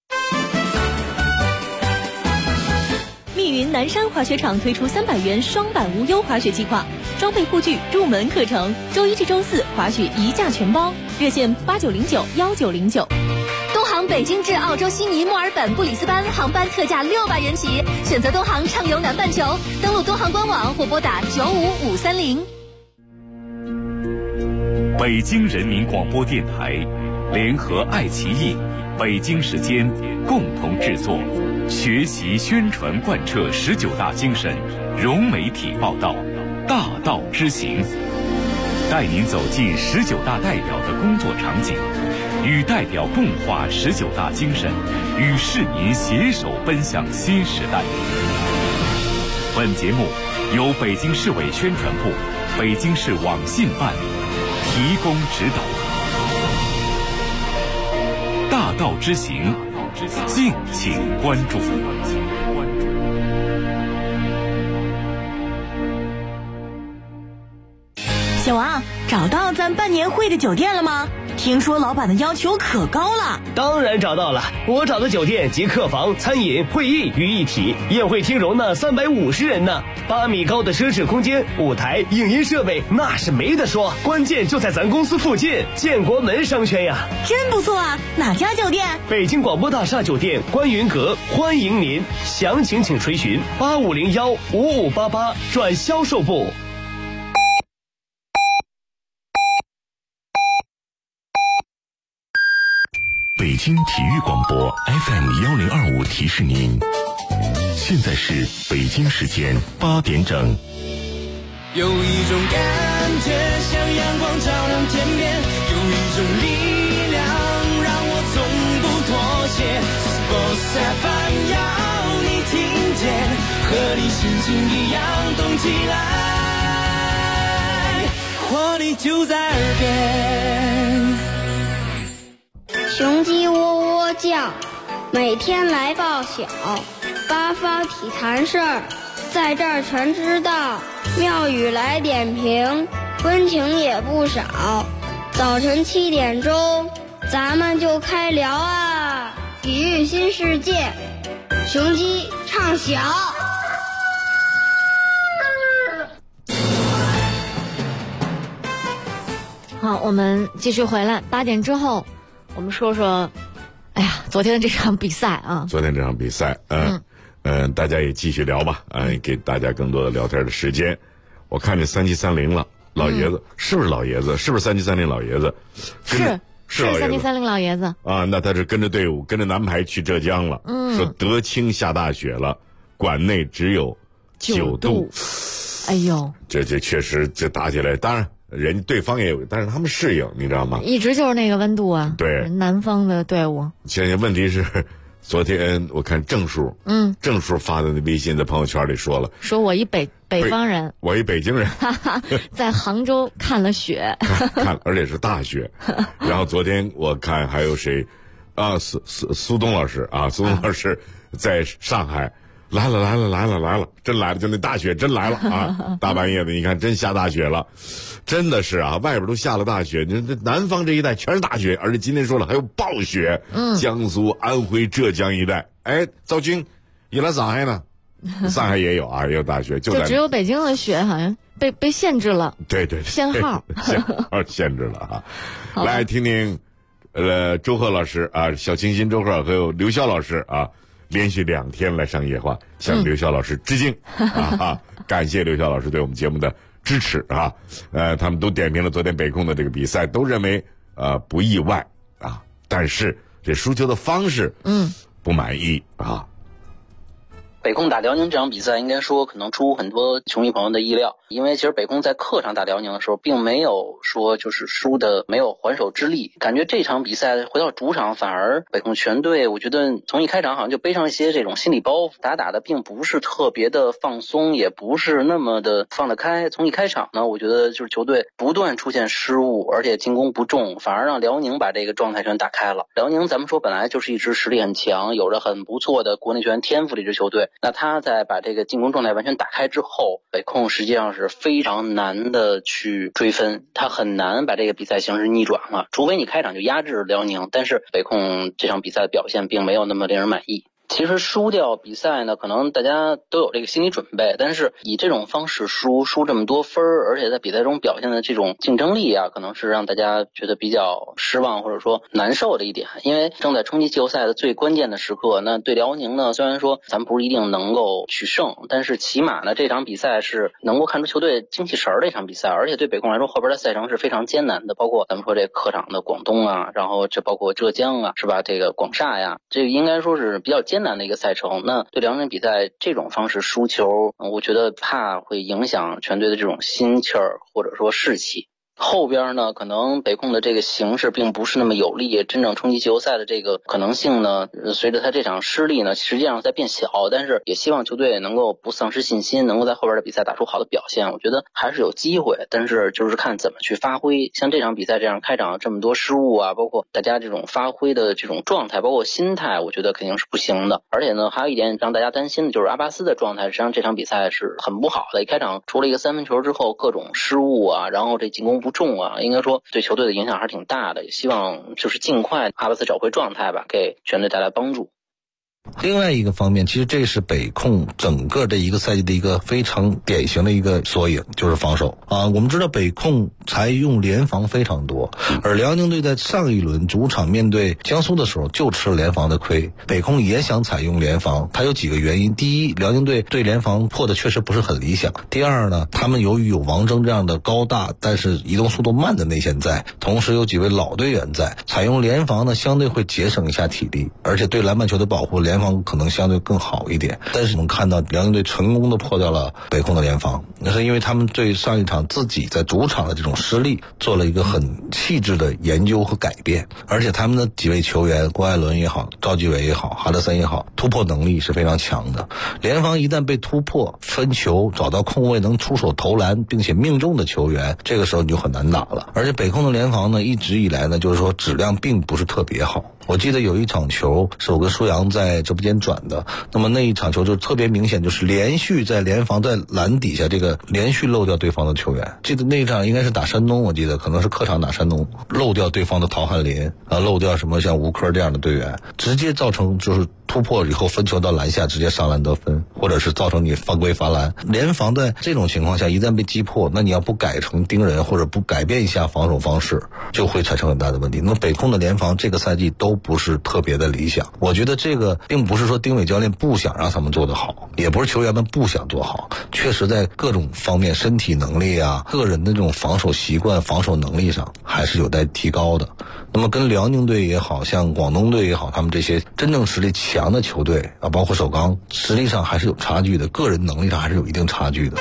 密云南山滑雪场推出300元双板无忧滑雪计划，装备护具、入门课程，周1至周4滑雪1价全包，热线89091909。东航北京至澳洲悉尼、墨尔本、布里斯班航班特价600元起，选择东航畅游南半球，登录东航官网或拨打95530。 北京人民广播电台联合爱奇艺、北京时间共同制作，学习宣传贯彻19大精神，融媒体报道，大道之行，带您走进19大代表的工作场景，与代表共话19大精神，与市民携手奔向新时代。 本节目由北京市委宣传部、北京市网信办提供指导。大道之行，敬请关注。 小王，找到咱办年会的酒店了吗？听说老板的要求可高了。 当然找到了，我找的酒店集客房、餐饮、会议于一体，宴会厅容纳350人呢，8米高的奢侈空间，舞台、影音设备那是没得说，关键就在咱公司附近，建国门商圈呀。 真不错啊，哪家酒店？ 北京广播大厦酒店观云阁，欢迎您，详情请垂询85015588转销售部。 北京体育广播 FM1025提示您，现在是北京时间8点整。 有一种感觉像阳光照亮天边，有一种力量让我从不妥协。Sports FM 要你听见，和你心情一样动起来，活力就在耳边。 雄鸡喔喔叫，每天来报晓，八方体坛事儿，在这儿全知道。庙宇来点评，温情也不少。早晨7点钟，咱们就开聊啊！体育新世界，雄鸡唱晓。 好，我们继续回来，8点之后。我们说说，哎呀，昨天的这场比赛啊！ 昨天这场比赛，大家也继续聊吧，给大家更多的聊天的时间。我看见3730了，老爷子、是不是老爷子？是不是3730老爷子？ 是3730老爷子啊！那他是跟着队伍，跟着男排去浙江了。说德清下大雪了，馆内只有9度。 哎呦， 这确实这打起来，当然。人家对方也有，但是他们适应，你知道吗？ 一直就是那个温度啊。 对， 南方的队伍。 现在问题是，昨天我看郑叔，郑叔发的那微信在朋友圈里说了， 说我一北方人， 我一北京人， 在杭州看了雪， 看而且是大雪。然后昨天我看还有谁啊？苏东老师啊，苏东老师在上海。来了，真来了！就那大雪真来了啊！大半夜的，你看真下大雪了，真的是啊，外边都下了大雪。你这南方这一带全是大雪，而且今天说了还有暴雪。江苏、安徽、浙江一带，哎，赵军也来上海呢，上海也有啊，也有大雪， 就只有北京的雪好像被限制了。 对， 限号限制了啊！来听听，周贺老师啊，小清新周贺还有刘潇老师啊。连续2天来上夜话，向刘潇老师致敬感谢刘潇老师对我们节目的支持啊！他们都点评了昨天北控的这个比赛，都认为不意外啊，但是这输球的方式不满意啊。 北控打辽宁这场比赛，应该说可能出乎很多球迷朋友的意料，因为其实北控在客场打辽宁的时候，并没有说就是输的没有还手之力，感觉这场比赛回到主场，反而北控全队，我觉得从一开场好像就背上一些这种心理包袱，打的并不是特别的放松，也不是那么的放得开。从一开场呢，我觉得就是球队不断出现失误，而且进攻不中，反而让辽宁把这个状态全打开了。辽宁咱们说本来就是一支实力很强，有着很不错的国内球员天赋的一支球队。那他在把这个进攻状态完全打开之后，北控实际上是非常难的去追分，他很难把这个比赛形势逆转了，除非你开场就压制辽宁，但是北控这场比赛的表现并没有那么令人满意。其实输掉比赛呢，可能大家都有这个心理准备，但是以这种方式输这么多分，而且在比赛中表现的这种竞争力啊，可能是让大家觉得比较失望或者说难受的一点。因为正在冲击季后赛的最关键的时刻，那对辽宁呢，虽然说咱们不是一定能够取胜，但是起码呢这场比赛是能够看出球队精气神的一场比赛，而且对北控来说后边的赛程是非常艰难的，包括咱们说这客场的广东啊，然后这包括浙江啊，是吧，这个广厦呀，这个应该说是比较艰难的一个赛程。那对辽宁比赛这种方式输球，我觉得怕会影响全队的这种心气儿或者说士气。 后边呢，可能北控的这个形势并不是那么有利，真正冲击季后赛的这个可能性呢，随着他这场失利呢，实际上在变小。但是也希望球队能够不丧失信心，能够在后边的比赛打出好的表现。我觉得还是有机会，但是就是看怎么去发挥。像这场比赛这样开场这么多失误啊，包括大家这种发挥的这种状态，包括心态，我觉得肯定是不行的。而且呢，还有一点让大家担心的就是阿巴斯的状态，实际上这场比赛是很不好的。一开场出了一个3分球之后，各种失误啊，然后这进攻不中啊，应该说对球队的影响还是挺大的。也希望就是尽快阿巴斯找回状态吧，给全队带来帮助。 另外一个方面，其实这是北控整个这一个赛季的一个非常典型的一个缩影，就是防守啊。我们知道北控采用联防非常多，而辽宁队在上一轮主场面对江苏的时候就吃了联防的亏。北控也想采用联防，它有几个原因：第一，辽宁队对联防破的确实不是很理想；第二呢，他们由于有王铮这样的高大但是移动速度慢的内线在，同时有几位老队员在，采用联防呢相对会节省一下体力，而且对篮板球的保护联防可能相对更好一点。但是我们看到辽宁队成功的破掉了北控的联防，那是因为他们对上一场自己在主场的这种失利做了一个很细致的研究和改变，而且他们的几位球员郭艾伦也好，赵继伟也好，哈德森也好，突破能力是非常强的。联防一旦被突破，分球找到空位能出手投篮并且命中的球员，这个时候你就很难打了。而且北控的联防呢，一直以来呢就是说质量并不是特别好。我记得有一场球是我跟舒阳在直播间转的，那么那一场球就特别明显，就是连续在联防在篮底下这个连续漏掉对方的球员。记得那一场应该是打山东，我记得可能是客场打山东，漏掉对方的陶汉林啊，漏掉什么像吴科这样的队员，直接造成就是突破以后分球到篮下直接上篮得分，或者是造成你犯规罚篮。联防在这种情况下一旦被击破，那你要不改成盯人或者不改变一下防守方式，就会产生很大的问题。那么北控的联防这个赛季都不是特别的理想，我觉得这个并不是说丁伟教练不想让他们做得好，也不是球员们不想做好，确实在各种方面身体能力啊，个人的这种防守习惯防守能力上还是有待提高的。那么跟辽宁队也好，像广东队也好，他们这些真正实力强的球队啊，包括首钢，实力上还是有差距的，个人能力上还是有一定差距的。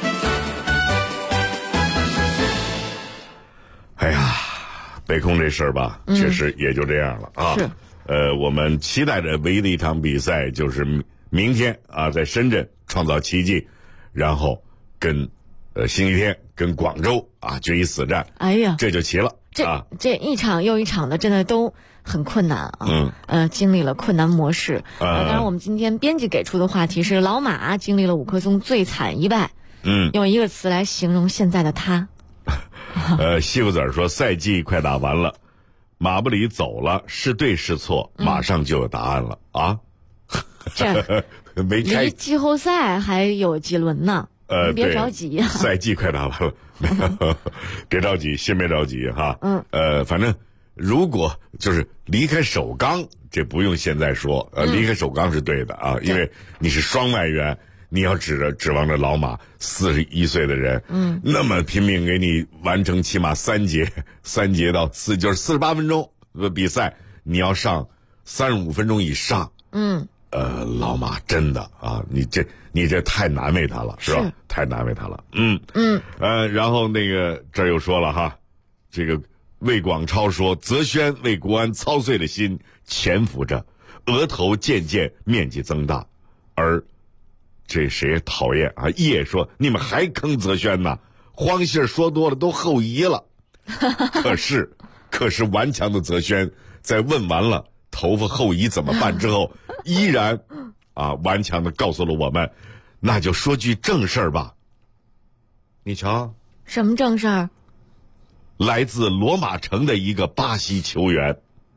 哎呀，北控这事儿吧，确实也就这样了啊。 是。 我们期待着唯一的一场比赛就是明天啊，在深圳创造奇迹，然后跟星期天跟广州啊决一死战。 哎呀， 这就齐了。 这一场又一场的，真的都很困难啊。经历了困难模式。当然，我们今天编辑给出的话题是老马经历了5颗松最惨一败。用一个词来形容现在的他。 西瓜子说赛季快打完了，马布里走了，是对是错，马上就有答案了啊！ 这没开， 离季后赛还有几轮呢？别着急啊！ 赛季快打完了，别着急，先别着急哈。反正如果就是离开首钢，这不用现在说，离开首钢是对的啊，因为你是双外援。你要指望着老马41岁的人，那么拼命给你完成起码3节到4，就是48分钟的比赛，你要上35分钟以上。老马真的啊，你这太难为他了，是吧？太难为他了。然后那个这又说了哈，这个魏广超说，泽轩为国安操碎了心，潜伏着，额头渐渐面积增大，而。这谁讨厌啊？叶说你们还坑泽轩呢，黄信说多了都后移了。可是顽强的泽轩在问完了头发后移怎么办之后，依然顽强的告诉了我们，那就说句正事儿吧。你瞧， 什么正事儿？ 来自罗马城的一个巴西球员，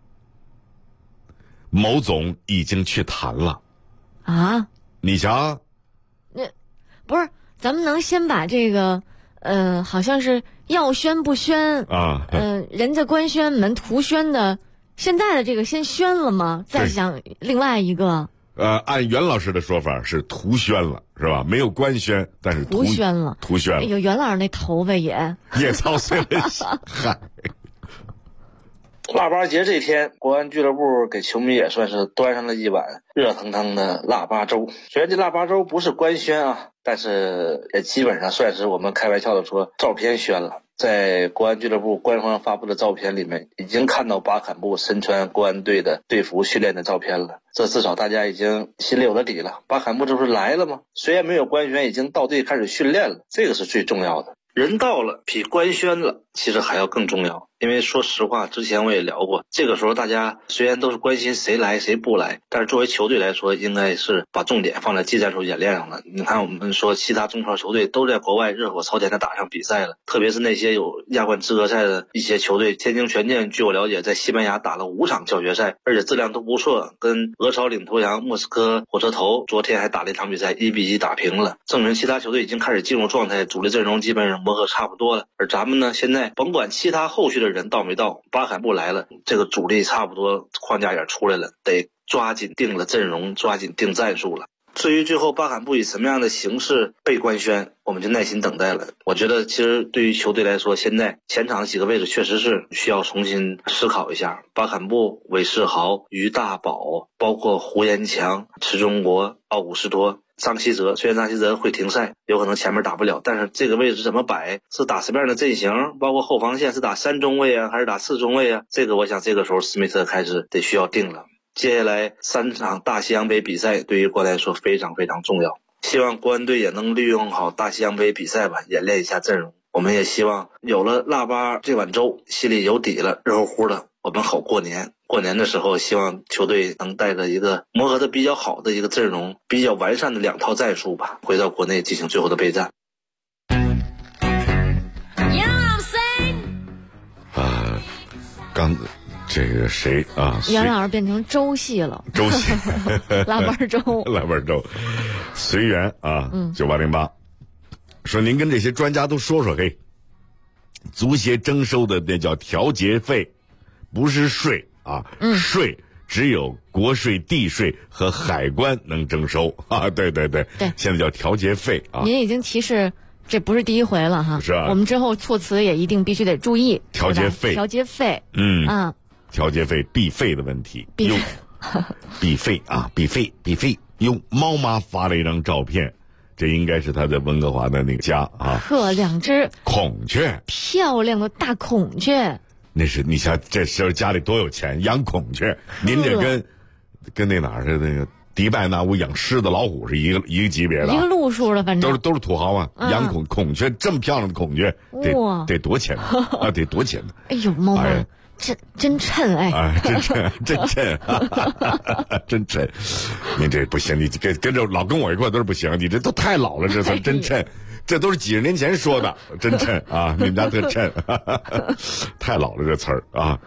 某总已经去谈了啊！ 你瞧。 不是，咱们能先把这个，好像是要宣不宣啊？人家官宣门徒宣的，现在的这个先宣了吗？再想另外一个。 按袁老师的说法是徒宣了，是吧？没有官宣，但是徒宣了。 徒宣了。 哎呦，袁老师那头发也操碎了心，嗨。 腊八节这天，国安俱乐部给球迷也算是端上了一碗热腾腾的腊八粥。虽然这腊八粥不是官宣啊，但是也基本上算是我们开玩笑的说照片宣了。在国安俱乐部官方发布的照片里面，已经看到巴坎布身穿国安队的队服训练的照片了。这至少大家已经心里有了底了，巴坎布这不是来了吗？虽然没有官宣，已经到队开始训练了，这个是最重要的。人到了比官宣了其实还要更重要，因为说实话之前我也聊过，这个时候大家虽然都是关心谁来谁不来，但是作为球队来说应该是把重点放在技战术演练上了。你看我们说其他中超球队都在国外热火朝天的打上比赛了，特别是那些有亚冠资格赛的一些球队，天津权健据我了解在西班牙打了5场教学赛，而且质量都不错，跟俄超领头羊莫斯科火车头昨天还打了一场比赛1-1打平了，证明其他球队已经开始进入状态，主力阵容基本上磨合差不多了。而咱们呢，现在甭管其他后续的人到没到，巴坎布来了，这个主力差不多框架也出来了，得抓紧定了阵容，抓紧定战术了。至于最后巴坎布以什么样的形式被官宣，我们就耐心等待了。我觉得其实对于球队来说，现在前场几个位置确实是需要重新思考一下。巴坎布、韦世豪、于大宝，包括胡延强、池中国、奥古斯托、张稀哲，虽然张稀哲会停赛，有可能前面打不了，但是这个位置怎么摆，是打什么样的阵型，包括后防线是打3中卫啊，还是打4中卫啊，这个我想这个时候斯密特开始得需要定了。接下来3场大西洋杯比赛对于国安来说非常非常重要，希望国安队也能利用好大西洋杯比赛吧，演练一下阵容。我们也希望有了腊八这碗粥，心里有底了，热乎乎的，我们好过年。过年的时候希望球队能带着一个磨合的比较好的一个阵容，比较完善的2套战术吧，回到国内进行最后的备战。 这个谁啊？ 杨老师变成粥戏了， 粥戏， 腊八粥， 腊八粥。随缘啊，9808说您跟这些专家都说说，嘿，足协征收的那叫调节费，不是税啊，税只有国税、地税和海关能征收啊，对，现在叫调节费啊。 您已经提示。这不是第一回了哈， 是啊， 我们之后措辞也一定必须得注意调节费， 调节费， 调节费必费的问题，必费啊，必费，用猫妈发了一张照片，这应该是他在温哥华的那个家啊， 呵，2只孔雀， 漂亮的大孔雀， 那是你想这时候家里多有钱，养孔雀，您这跟那哪儿是那个。迪拜那屋养狮子、老虎是一个级别的， 一个路数的，反正都是土豪嘛。养孔雀这么漂亮的孔雀，得多钱啊？得多钱呢？ 哎呦，猫妈真衬哎！ 真衬，真衬。你这不行，你跟着老跟我一块都是不行，你这都太老了，这算真衬。这都是几十年前说的，真衬啊！你们家特衬，太老了这词儿啊。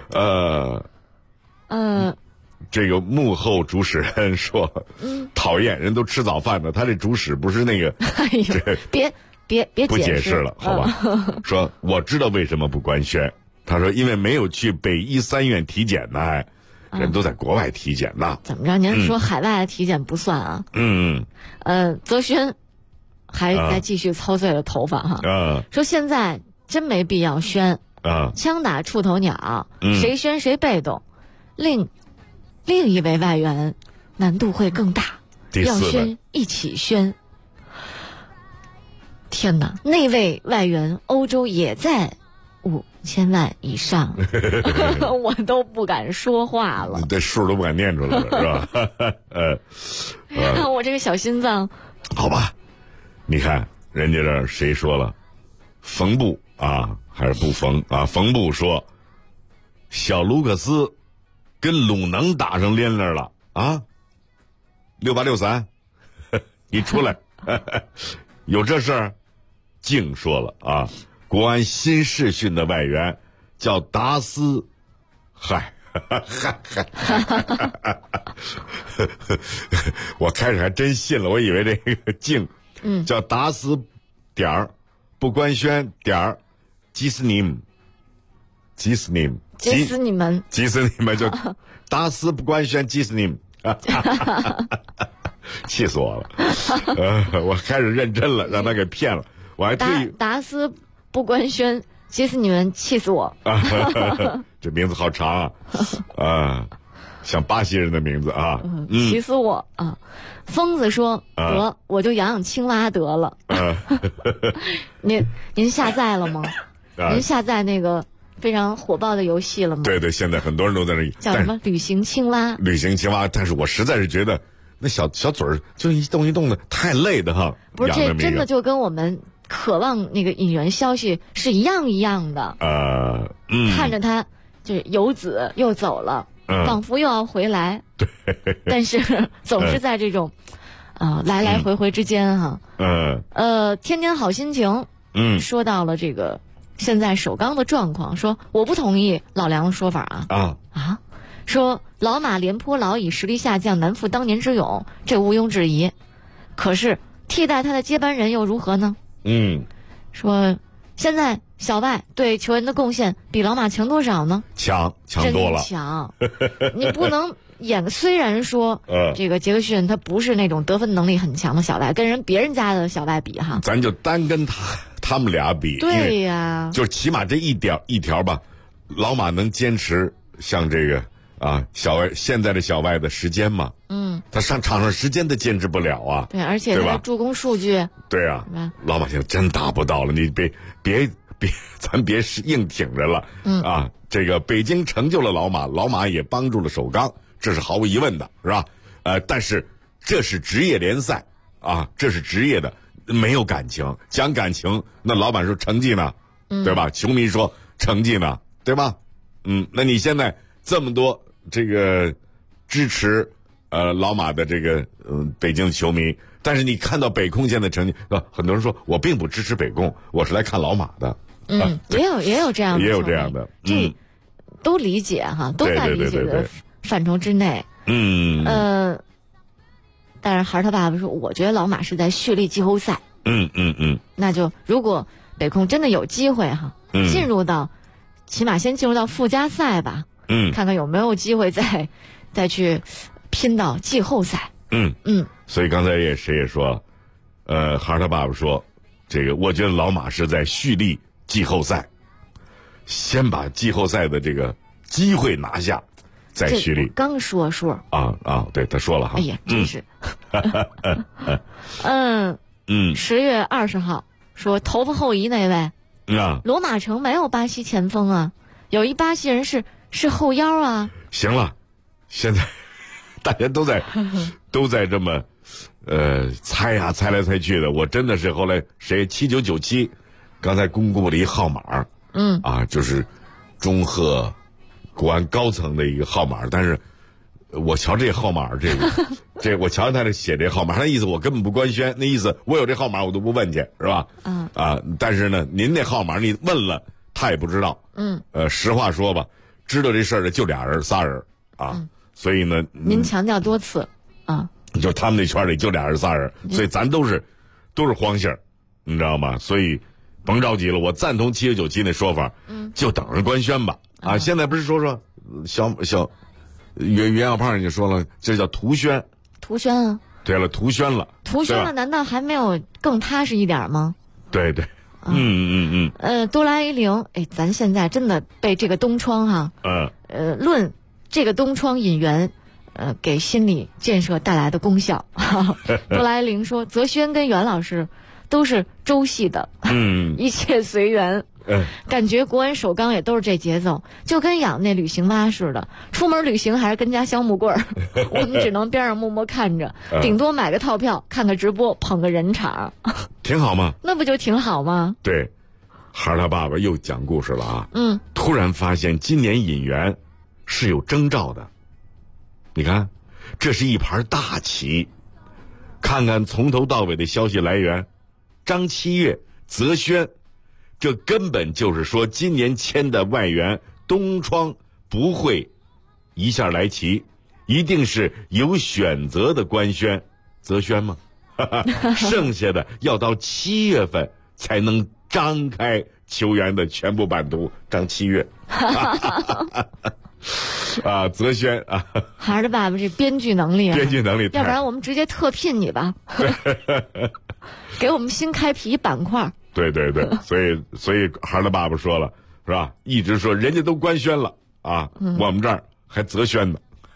这个幕后主使人说，讨厌，人都吃早饭呢，他这主使不是那个， 哎呦，别不解释了，好吧？说我知道为什么不官宣，他说因为没有去北医3院体检呢，人都在国外体检呢。 怎么着？您说海外的体检不算啊？泽勋还在继续操碎了头发哈，说现在真没必要宣枪打出头鸟，谁宣谁被动，另一位外援难度会更大，要宣一起宣。天哪，那位外援欧洲也在5000万以上，我都不敢说话了， 这数都不敢念出来了， 是吧？我这个小心脏。 好吧，你看人家这谁说了，冯布啊，还是不冯啊？冯布说，小卢克斯跟鲁能打上连连了啊！6863，你出来，有这事儿？净说了啊！国安新试训的外援叫达斯，我开始还真信了，我以为这个净叫达斯点儿不官宣点儿急死你们就达斯不官宣急死你们，气死我了！我开始认真了，让他给骗了，我还特意达斯不官宣急死你们，气死我！ 这名字好长啊，像巴西人的名字啊。 气死我啊！疯子说得，我就养养青蛙得了。您下载了吗？您下载那个非常火爆的游戏了吗？ 对，现在很多人都在那叫什么旅行青蛙。 旅行青蛙，但是我实在是觉得那小嘴儿就一动一动的，太累的哈。 不是，这真的就跟我们渴望那个引援消息是一样的。看着他就是游子又走了，仿佛又要回来。 对， 但是总是在这种来来回回之间哈。天天好心情。说到了这个现在首钢的状况，说我不同意老梁的说法说老马廉颇老矣，实力下降，难复当年之勇，这毋庸置疑。可是替代他的接班人又如何呢？说现在小外对球员的贡献比老马强多少呢？ 强多了， 强。你不能虽然说这个杰克逊他不是那种得分能力很强的小外，跟别人家的小外比哈， 咱就单跟他们俩比。 对呀， 就是起码这一条吧，老马能坚持像这个小外现在的小外的时间嘛，他上场上时间他坚持不了啊。 对，而且他的助攻数据， 对啊，老马现在真达不到了，你别咱别硬挺着了。这个北京成就了老马也帮助了首钢，这是毫无疑问的，是吧？但是这是职业联赛这是职业的，没有感情，讲感情，那老板说成绩呢，对吧？球迷说成绩呢，对吧？那你现在这么多这个支持老马的这个北京的球迷，但是你看到北控现在成绩很多人说我并不支持北控，我是来看老马的。 也有这样的， 也有这样的， 这都理解哈，都在理解的范畴之内。但是孩儿他爸爸说，我觉得老马是在蓄力季后赛。那就如果北控真的有机会哈，进入到起码先进入到附加赛吧。看看有没有机会再去拼到季后赛。 所以刚才谁也说，孩儿他爸爸说，这个我觉得老马是在蓄力季后赛，先把季后赛的这个机会拿下，再蓄力。 刚说对，他说了哈。 哎呀，真是。10月20号说头发后移那位，罗马城没有巴西前锋啊，有一巴西人是后腰啊。 行了，现在大家都在这么猜来猜去的，我真的是后来7997。刚才公布了一号码，就是中赫国安高层的一个号码，但是我瞧这号码，我瞧他这写这号码，那意思我根本不官宣，那意思我有这号码我都不问去，是吧？但是呢，您那号码你问了，他也不知道。实话说吧，知道这事儿的就仨人所以呢， 您强调多次就他们那圈里就仨人，所以咱都是黄姓，你知道吗？所以甭着急了，我赞同7997那说法，就等着官宣吧。现在不是说小袁小胖人家说了，这叫图宣啊。对了，图宣了， 难道还没有更踏实一点吗？ 对， 多拉伊灵，咱现在真的被这个东窗论这个东窗引援，给心理建设带来的功效。多拉伊灵说，泽轩跟袁老师都是周系的，一切随缘。感觉国安首钢也都是这节奏，就跟养那旅行蛙似的，出门旅行还是跟家削木棍儿，我们只能边上默默看着，顶多买个套票看个直播，捧个人场， 挺好吗？ 那不就挺好吗？ 对，孩儿他爸爸又讲故事了突然发现今年引援是有征兆的，你看，这是一盘大棋，看看从头到尾的消息来源，张七岳、泽轩。这根本就是说，今年签的外援东窗不会一下来齐，一定是有选择的官宣泽轩吗？剩下的要到7月份才能张开球员的全部版图，张7月。泽轩孩儿的爸爸这编剧能力， 要不然我们直接特聘你吧，给我们新开辟板块。 对，所以孩儿的爸爸说了，是吧？一直说人家都官宣了啊，我们这儿还择轩呢。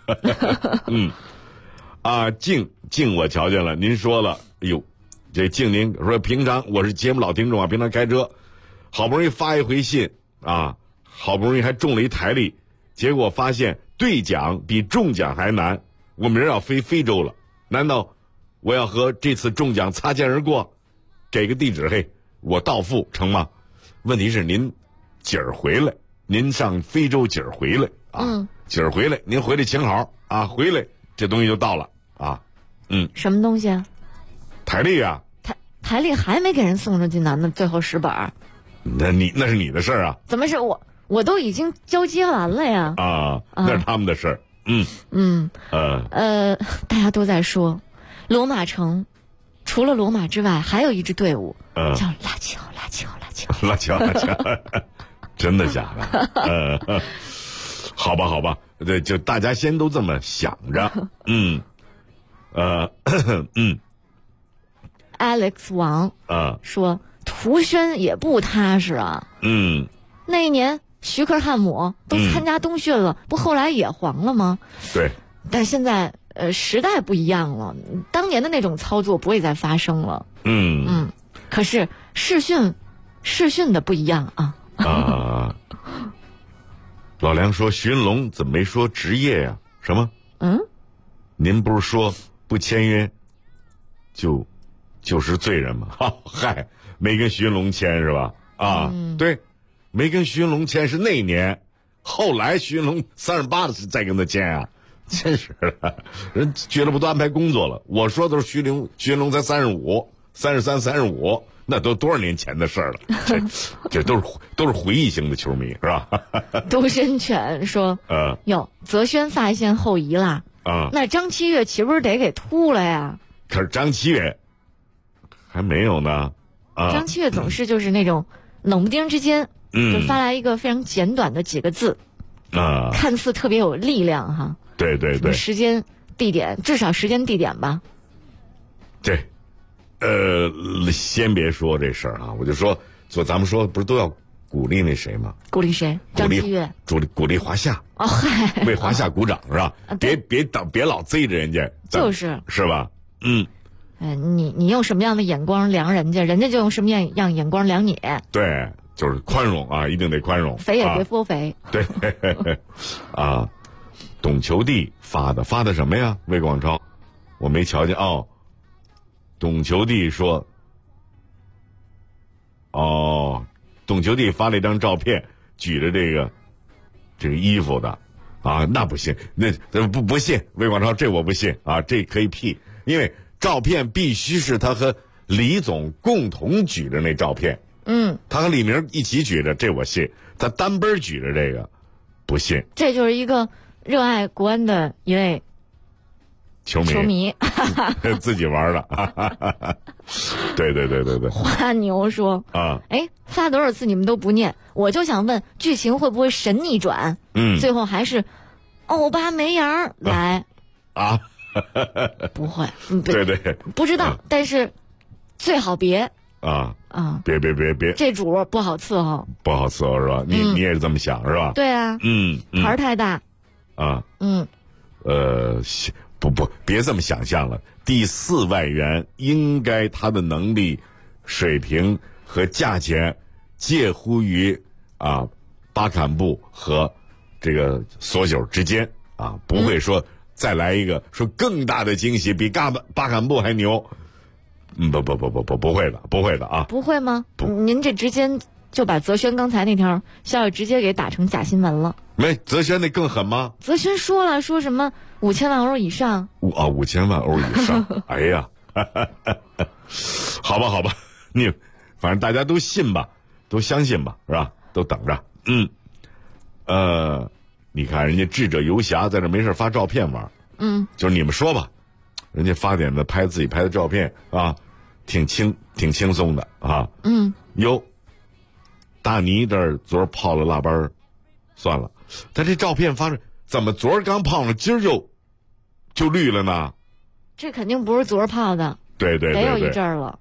静我瞧见了，您说了，哎呦，这静您说平常我是节目老听众啊，平常开车，好不容易发一回信啊，好不容易还中了一台历，结果发现兑奖比中奖还难，我们人要飞非洲了，难道我要和这次中奖擦肩而过？给个地址，嘿，我到付成吗？问题是您今儿回来，您上非洲今儿回来啊，今儿回来，您回来请好啊，回来这东西就到了啊。 什么东西啊？ 台历啊。 台历还没给人送出去呢，那最后10本。 那是你的事儿啊。 怎么是我都已经交接完了呀。 那是他们的事儿。 大家都在说，罗马城除了罗马之外，还有一支队伍叫拉齐奥。 真的假的？好吧，对，就大家先都这么想着。 Alex 王说图宣也不踏实啊。那一年徐克汉姆都参加冬训了，不后来也黄了吗？ 对。 但现在时代不一样了，当年的那种操作不会再发生了。可是视讯的不一样啊。 老梁说徐云龙怎么没说职业呀？什么？您不是说不签约就是罪人吗？嗨，没跟徐云龙签是吧？对，没跟徐云龙签是那年，后来徐云龙38了再跟他签啊，真是的，人俱乐部都安排工作了。我说都是徐云龙才35、33、35，那都多少年前的事儿了。这都是回忆型的球迷是吧？ 独身犬说，泽轩发现后移了。那张七月岂不是得给秃了呀？ 可是张七月还没有呢。 张七月总是就是那种冷不丁之间，就发来一个非常简短的几个字，看似特别有力量哈。 对， 时间地点，至少时间地点吧。 对，先别说这事儿啊，我就说咱们说不是都要鼓励那谁吗？ 鼓励谁？张七月。 鼓励华夏。 嗨， 为华夏鼓掌是吧？别老贼着人家。是吧？ 你用什么样的眼光量人家，人家就用什么样眼光量你。 对，就是宽容啊，一定得宽容。 肥也别说肥。 对，董球弟发的什么呀？魏广超，我没瞧见哦。董球弟说，董球弟发了一张照片，举着这个衣服的，那不行，那不信，魏广超这我不信啊，这可以P，因为照片必须是他和李总共同举着那照片。他和李明一起举着，这我信。他单奔举着这个，不信。 这就是一个热爱国安的一位球迷自己玩的。对。 花牛说发多少次你们都不念，我就想问剧情会不会神逆转？最后还是欧巴梅扬来不会。 对， 不知道，但是最好别别， 这主不好伺候， 是吧？你也是这么想是吧？ 对啊，牌太大不，别这么想象了。第4外援应该他的能力、水平和价钱介乎于巴坎布和这个索朽之间不会说再来一个说更大的惊喜，比巴坎布还牛。不会的啊！ 不会吗？您这直接就把泽轩刚才那条消息直接给打成假新闻了。 没，泽轩那更狠吗？ 泽轩说了，说什么5000万欧以上 ？5000万欧以上？哎呀，好吧，反正大家都信吧，都相信吧，是吧？都等着。你看人家智者游侠在这没事发照片玩，就是你们说吧，人家发点的拍自己拍的照片挺轻松的大尼这儿昨儿泡了腊八儿，算了，但这照片发出怎么昨儿刚泡了，今儿就绿了呢？ 这肯定不是昨儿泡的， 对， 得有一阵儿了。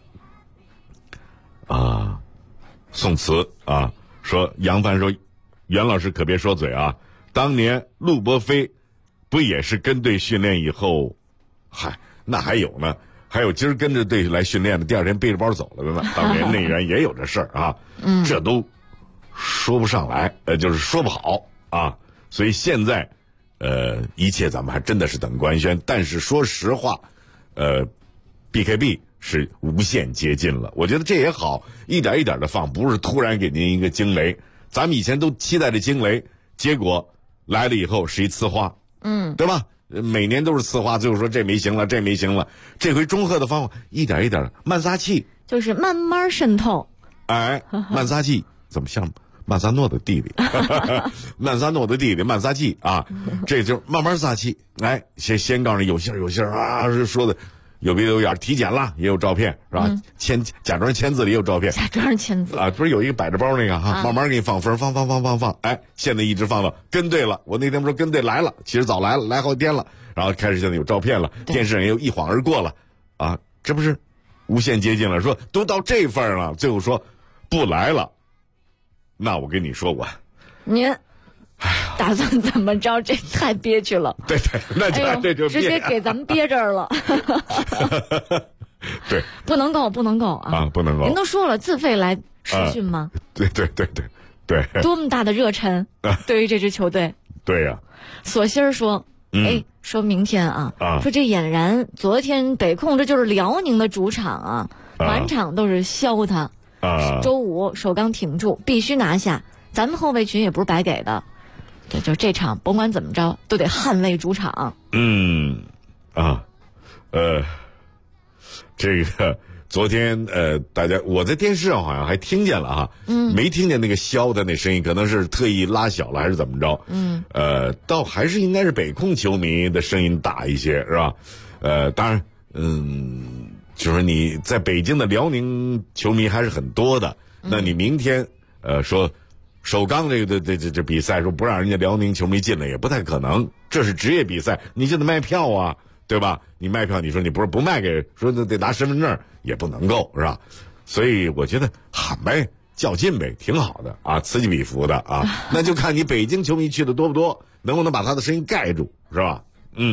宋词说杨帆说袁老师可别说嘴啊，当年陆伯飞不也是跟队训练以后，那还有呢，还有今儿跟着队来训练的，第二天背着包走了的呢。当年内援也有这事儿啊，这都说不上来，就是说不好啊。所以现在，一切咱们还真的是等官宣。但是说实话，BKB 是无限接近了，我觉得这也好，一点一点的放，不是突然给您一个惊雷。咱们以前都期待着惊雷，结果来了以后是一呲花，对吧？每年都是呲花，最后说这没行了，这没行了。这回中赫的方法一点一点的慢撒气， 就是慢慢渗透。 慢撒气怎么像曼萨诺的弟弟？曼萨诺的弟弟慢撒气啊，这就是慢慢撒气。先告诉你有信儿啊，说的有鼻有眼，体检了也有照片是吧？假装签字里也有照片， 假装签字啊，不是有一个摆着包那个哈，慢慢给你放分，放，现在一直放到跟队了。我那天不说跟队来了，其实早来了，来好几天了，然后开始现在有照片了，电视上也有一晃而过了啊，这不是无限接近了？说都到这份儿了，最后说不来了，那我跟你说您打算怎么着？这太憋屈了。 对，那这就直接给咱们憋这儿了。 对， 不能够啊！ 不能够。 您都说了，自费来实训吗？ 对。 多么大的热忱，对于这支球队。 对呀。 索心儿说，说明天啊，说这俨然昨天北控这就是辽宁的主场啊，满场都是削他。周五首钢挺住，必须拿下。咱们后卫群也不是白给的。就这场甭管怎么着都得捍卫主场。 这个昨天大家我在电视上好像还听见了哈，没听见那个箫的那声音，可能是特意拉小了还是怎么着？倒还是应该是北控球迷的声音大一些是吧？当然就是你在北京的辽宁球迷还是很多的，那你明天说首钢这比赛说不让人家辽宁球迷进来也不太可能，这是职业比赛，你就得卖票啊，对吧？你卖票，你说你不卖给说得拿身份证也不能够是吧？所以我觉得喊呗，较劲呗，挺好的啊，此起彼伏的啊，那就看你北京球迷去的多不多，能不能把他的声音盖住，是吧？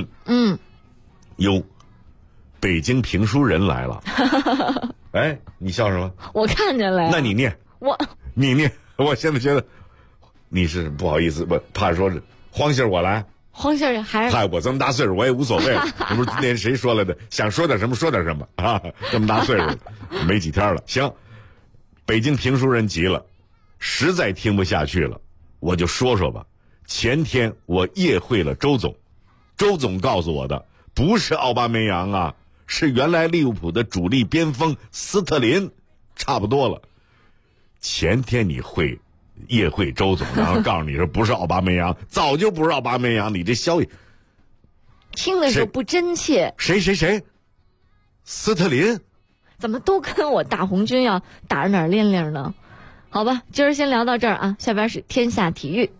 哟，北京评书人来了。你笑什么？ 我看见了。 那你念，你念。我现在觉得你是不好意思，不怕说是黄信我来。 黄信还是我这么大岁数我也无所谓了。你不是那谁说来的？想说点什么说点什么啊！这么大岁数没几天了，行。北京评书人急了，实在听不下去了，我就说吧。前天我夜会了周总，周总告诉我的不是奥巴梅扬啊，是原来利物浦的主力边锋斯特林，差不多了。前天你夜会周总，然后告诉你说不是奥巴梅扬，早就不是奥巴梅扬，你这消息听的时候不真切。 谁？斯特林？ 怎么都跟我大红军要打着哪儿练练呢？好吧，今儿先聊到这儿啊，下边是天下体育。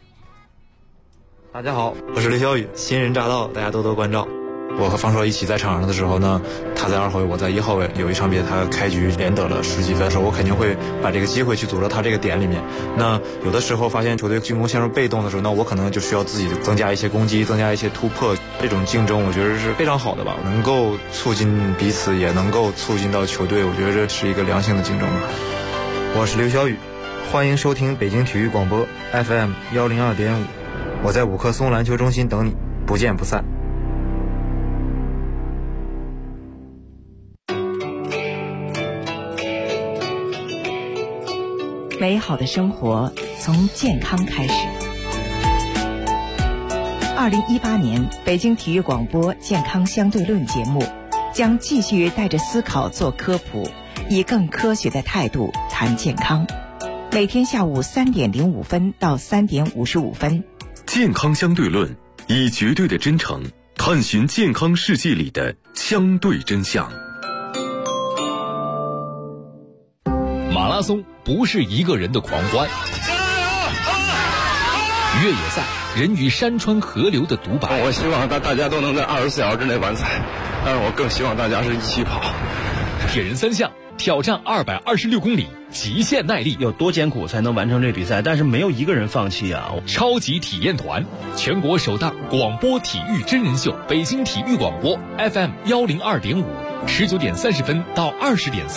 大家好，我是刘晓宇，新人乍到，大家多多关照。我和方硕一起在场上的时候呢，他在2号位，我在1号位，有一场比赛他开局连得了10几分的时候，我肯定会把这个机会去组到他这个点里面。那有的时候发现球队进攻陷入被动的时候，那我可能就需要自己增加一些攻击，增加一些突破。这种竞争我觉得是非常好的吧，能够促进彼此，也能够促进到球队，我觉得这是一个良性的竞争。我是刘晓宇，欢迎收听北京体育广播 FM 102.5，我在5棵松篮球中心等你，不见不散。 美好的生活从健康开始。2018年北京体育广播健康相对论节目将继续带着思考做科普，以更科学的态度谈健康。每天下午3点05分到3点55分。 健康相对论，以绝对的真诚探寻健康世界里的相对真相。 马拉松不是一个人的狂欢，越野赛人与山川河流的独白。 我希望大家都能在24小时之内完赛，但是我更希望大家是一起跑。 铁人3项挑战226公里， 极限耐力， 有多艰苦才能完成这比赛，但是没有一个人放弃啊！ 超级体验团，全国首档广播体育真人秀，北京体育广播 FM 102.5，19:30到20:30。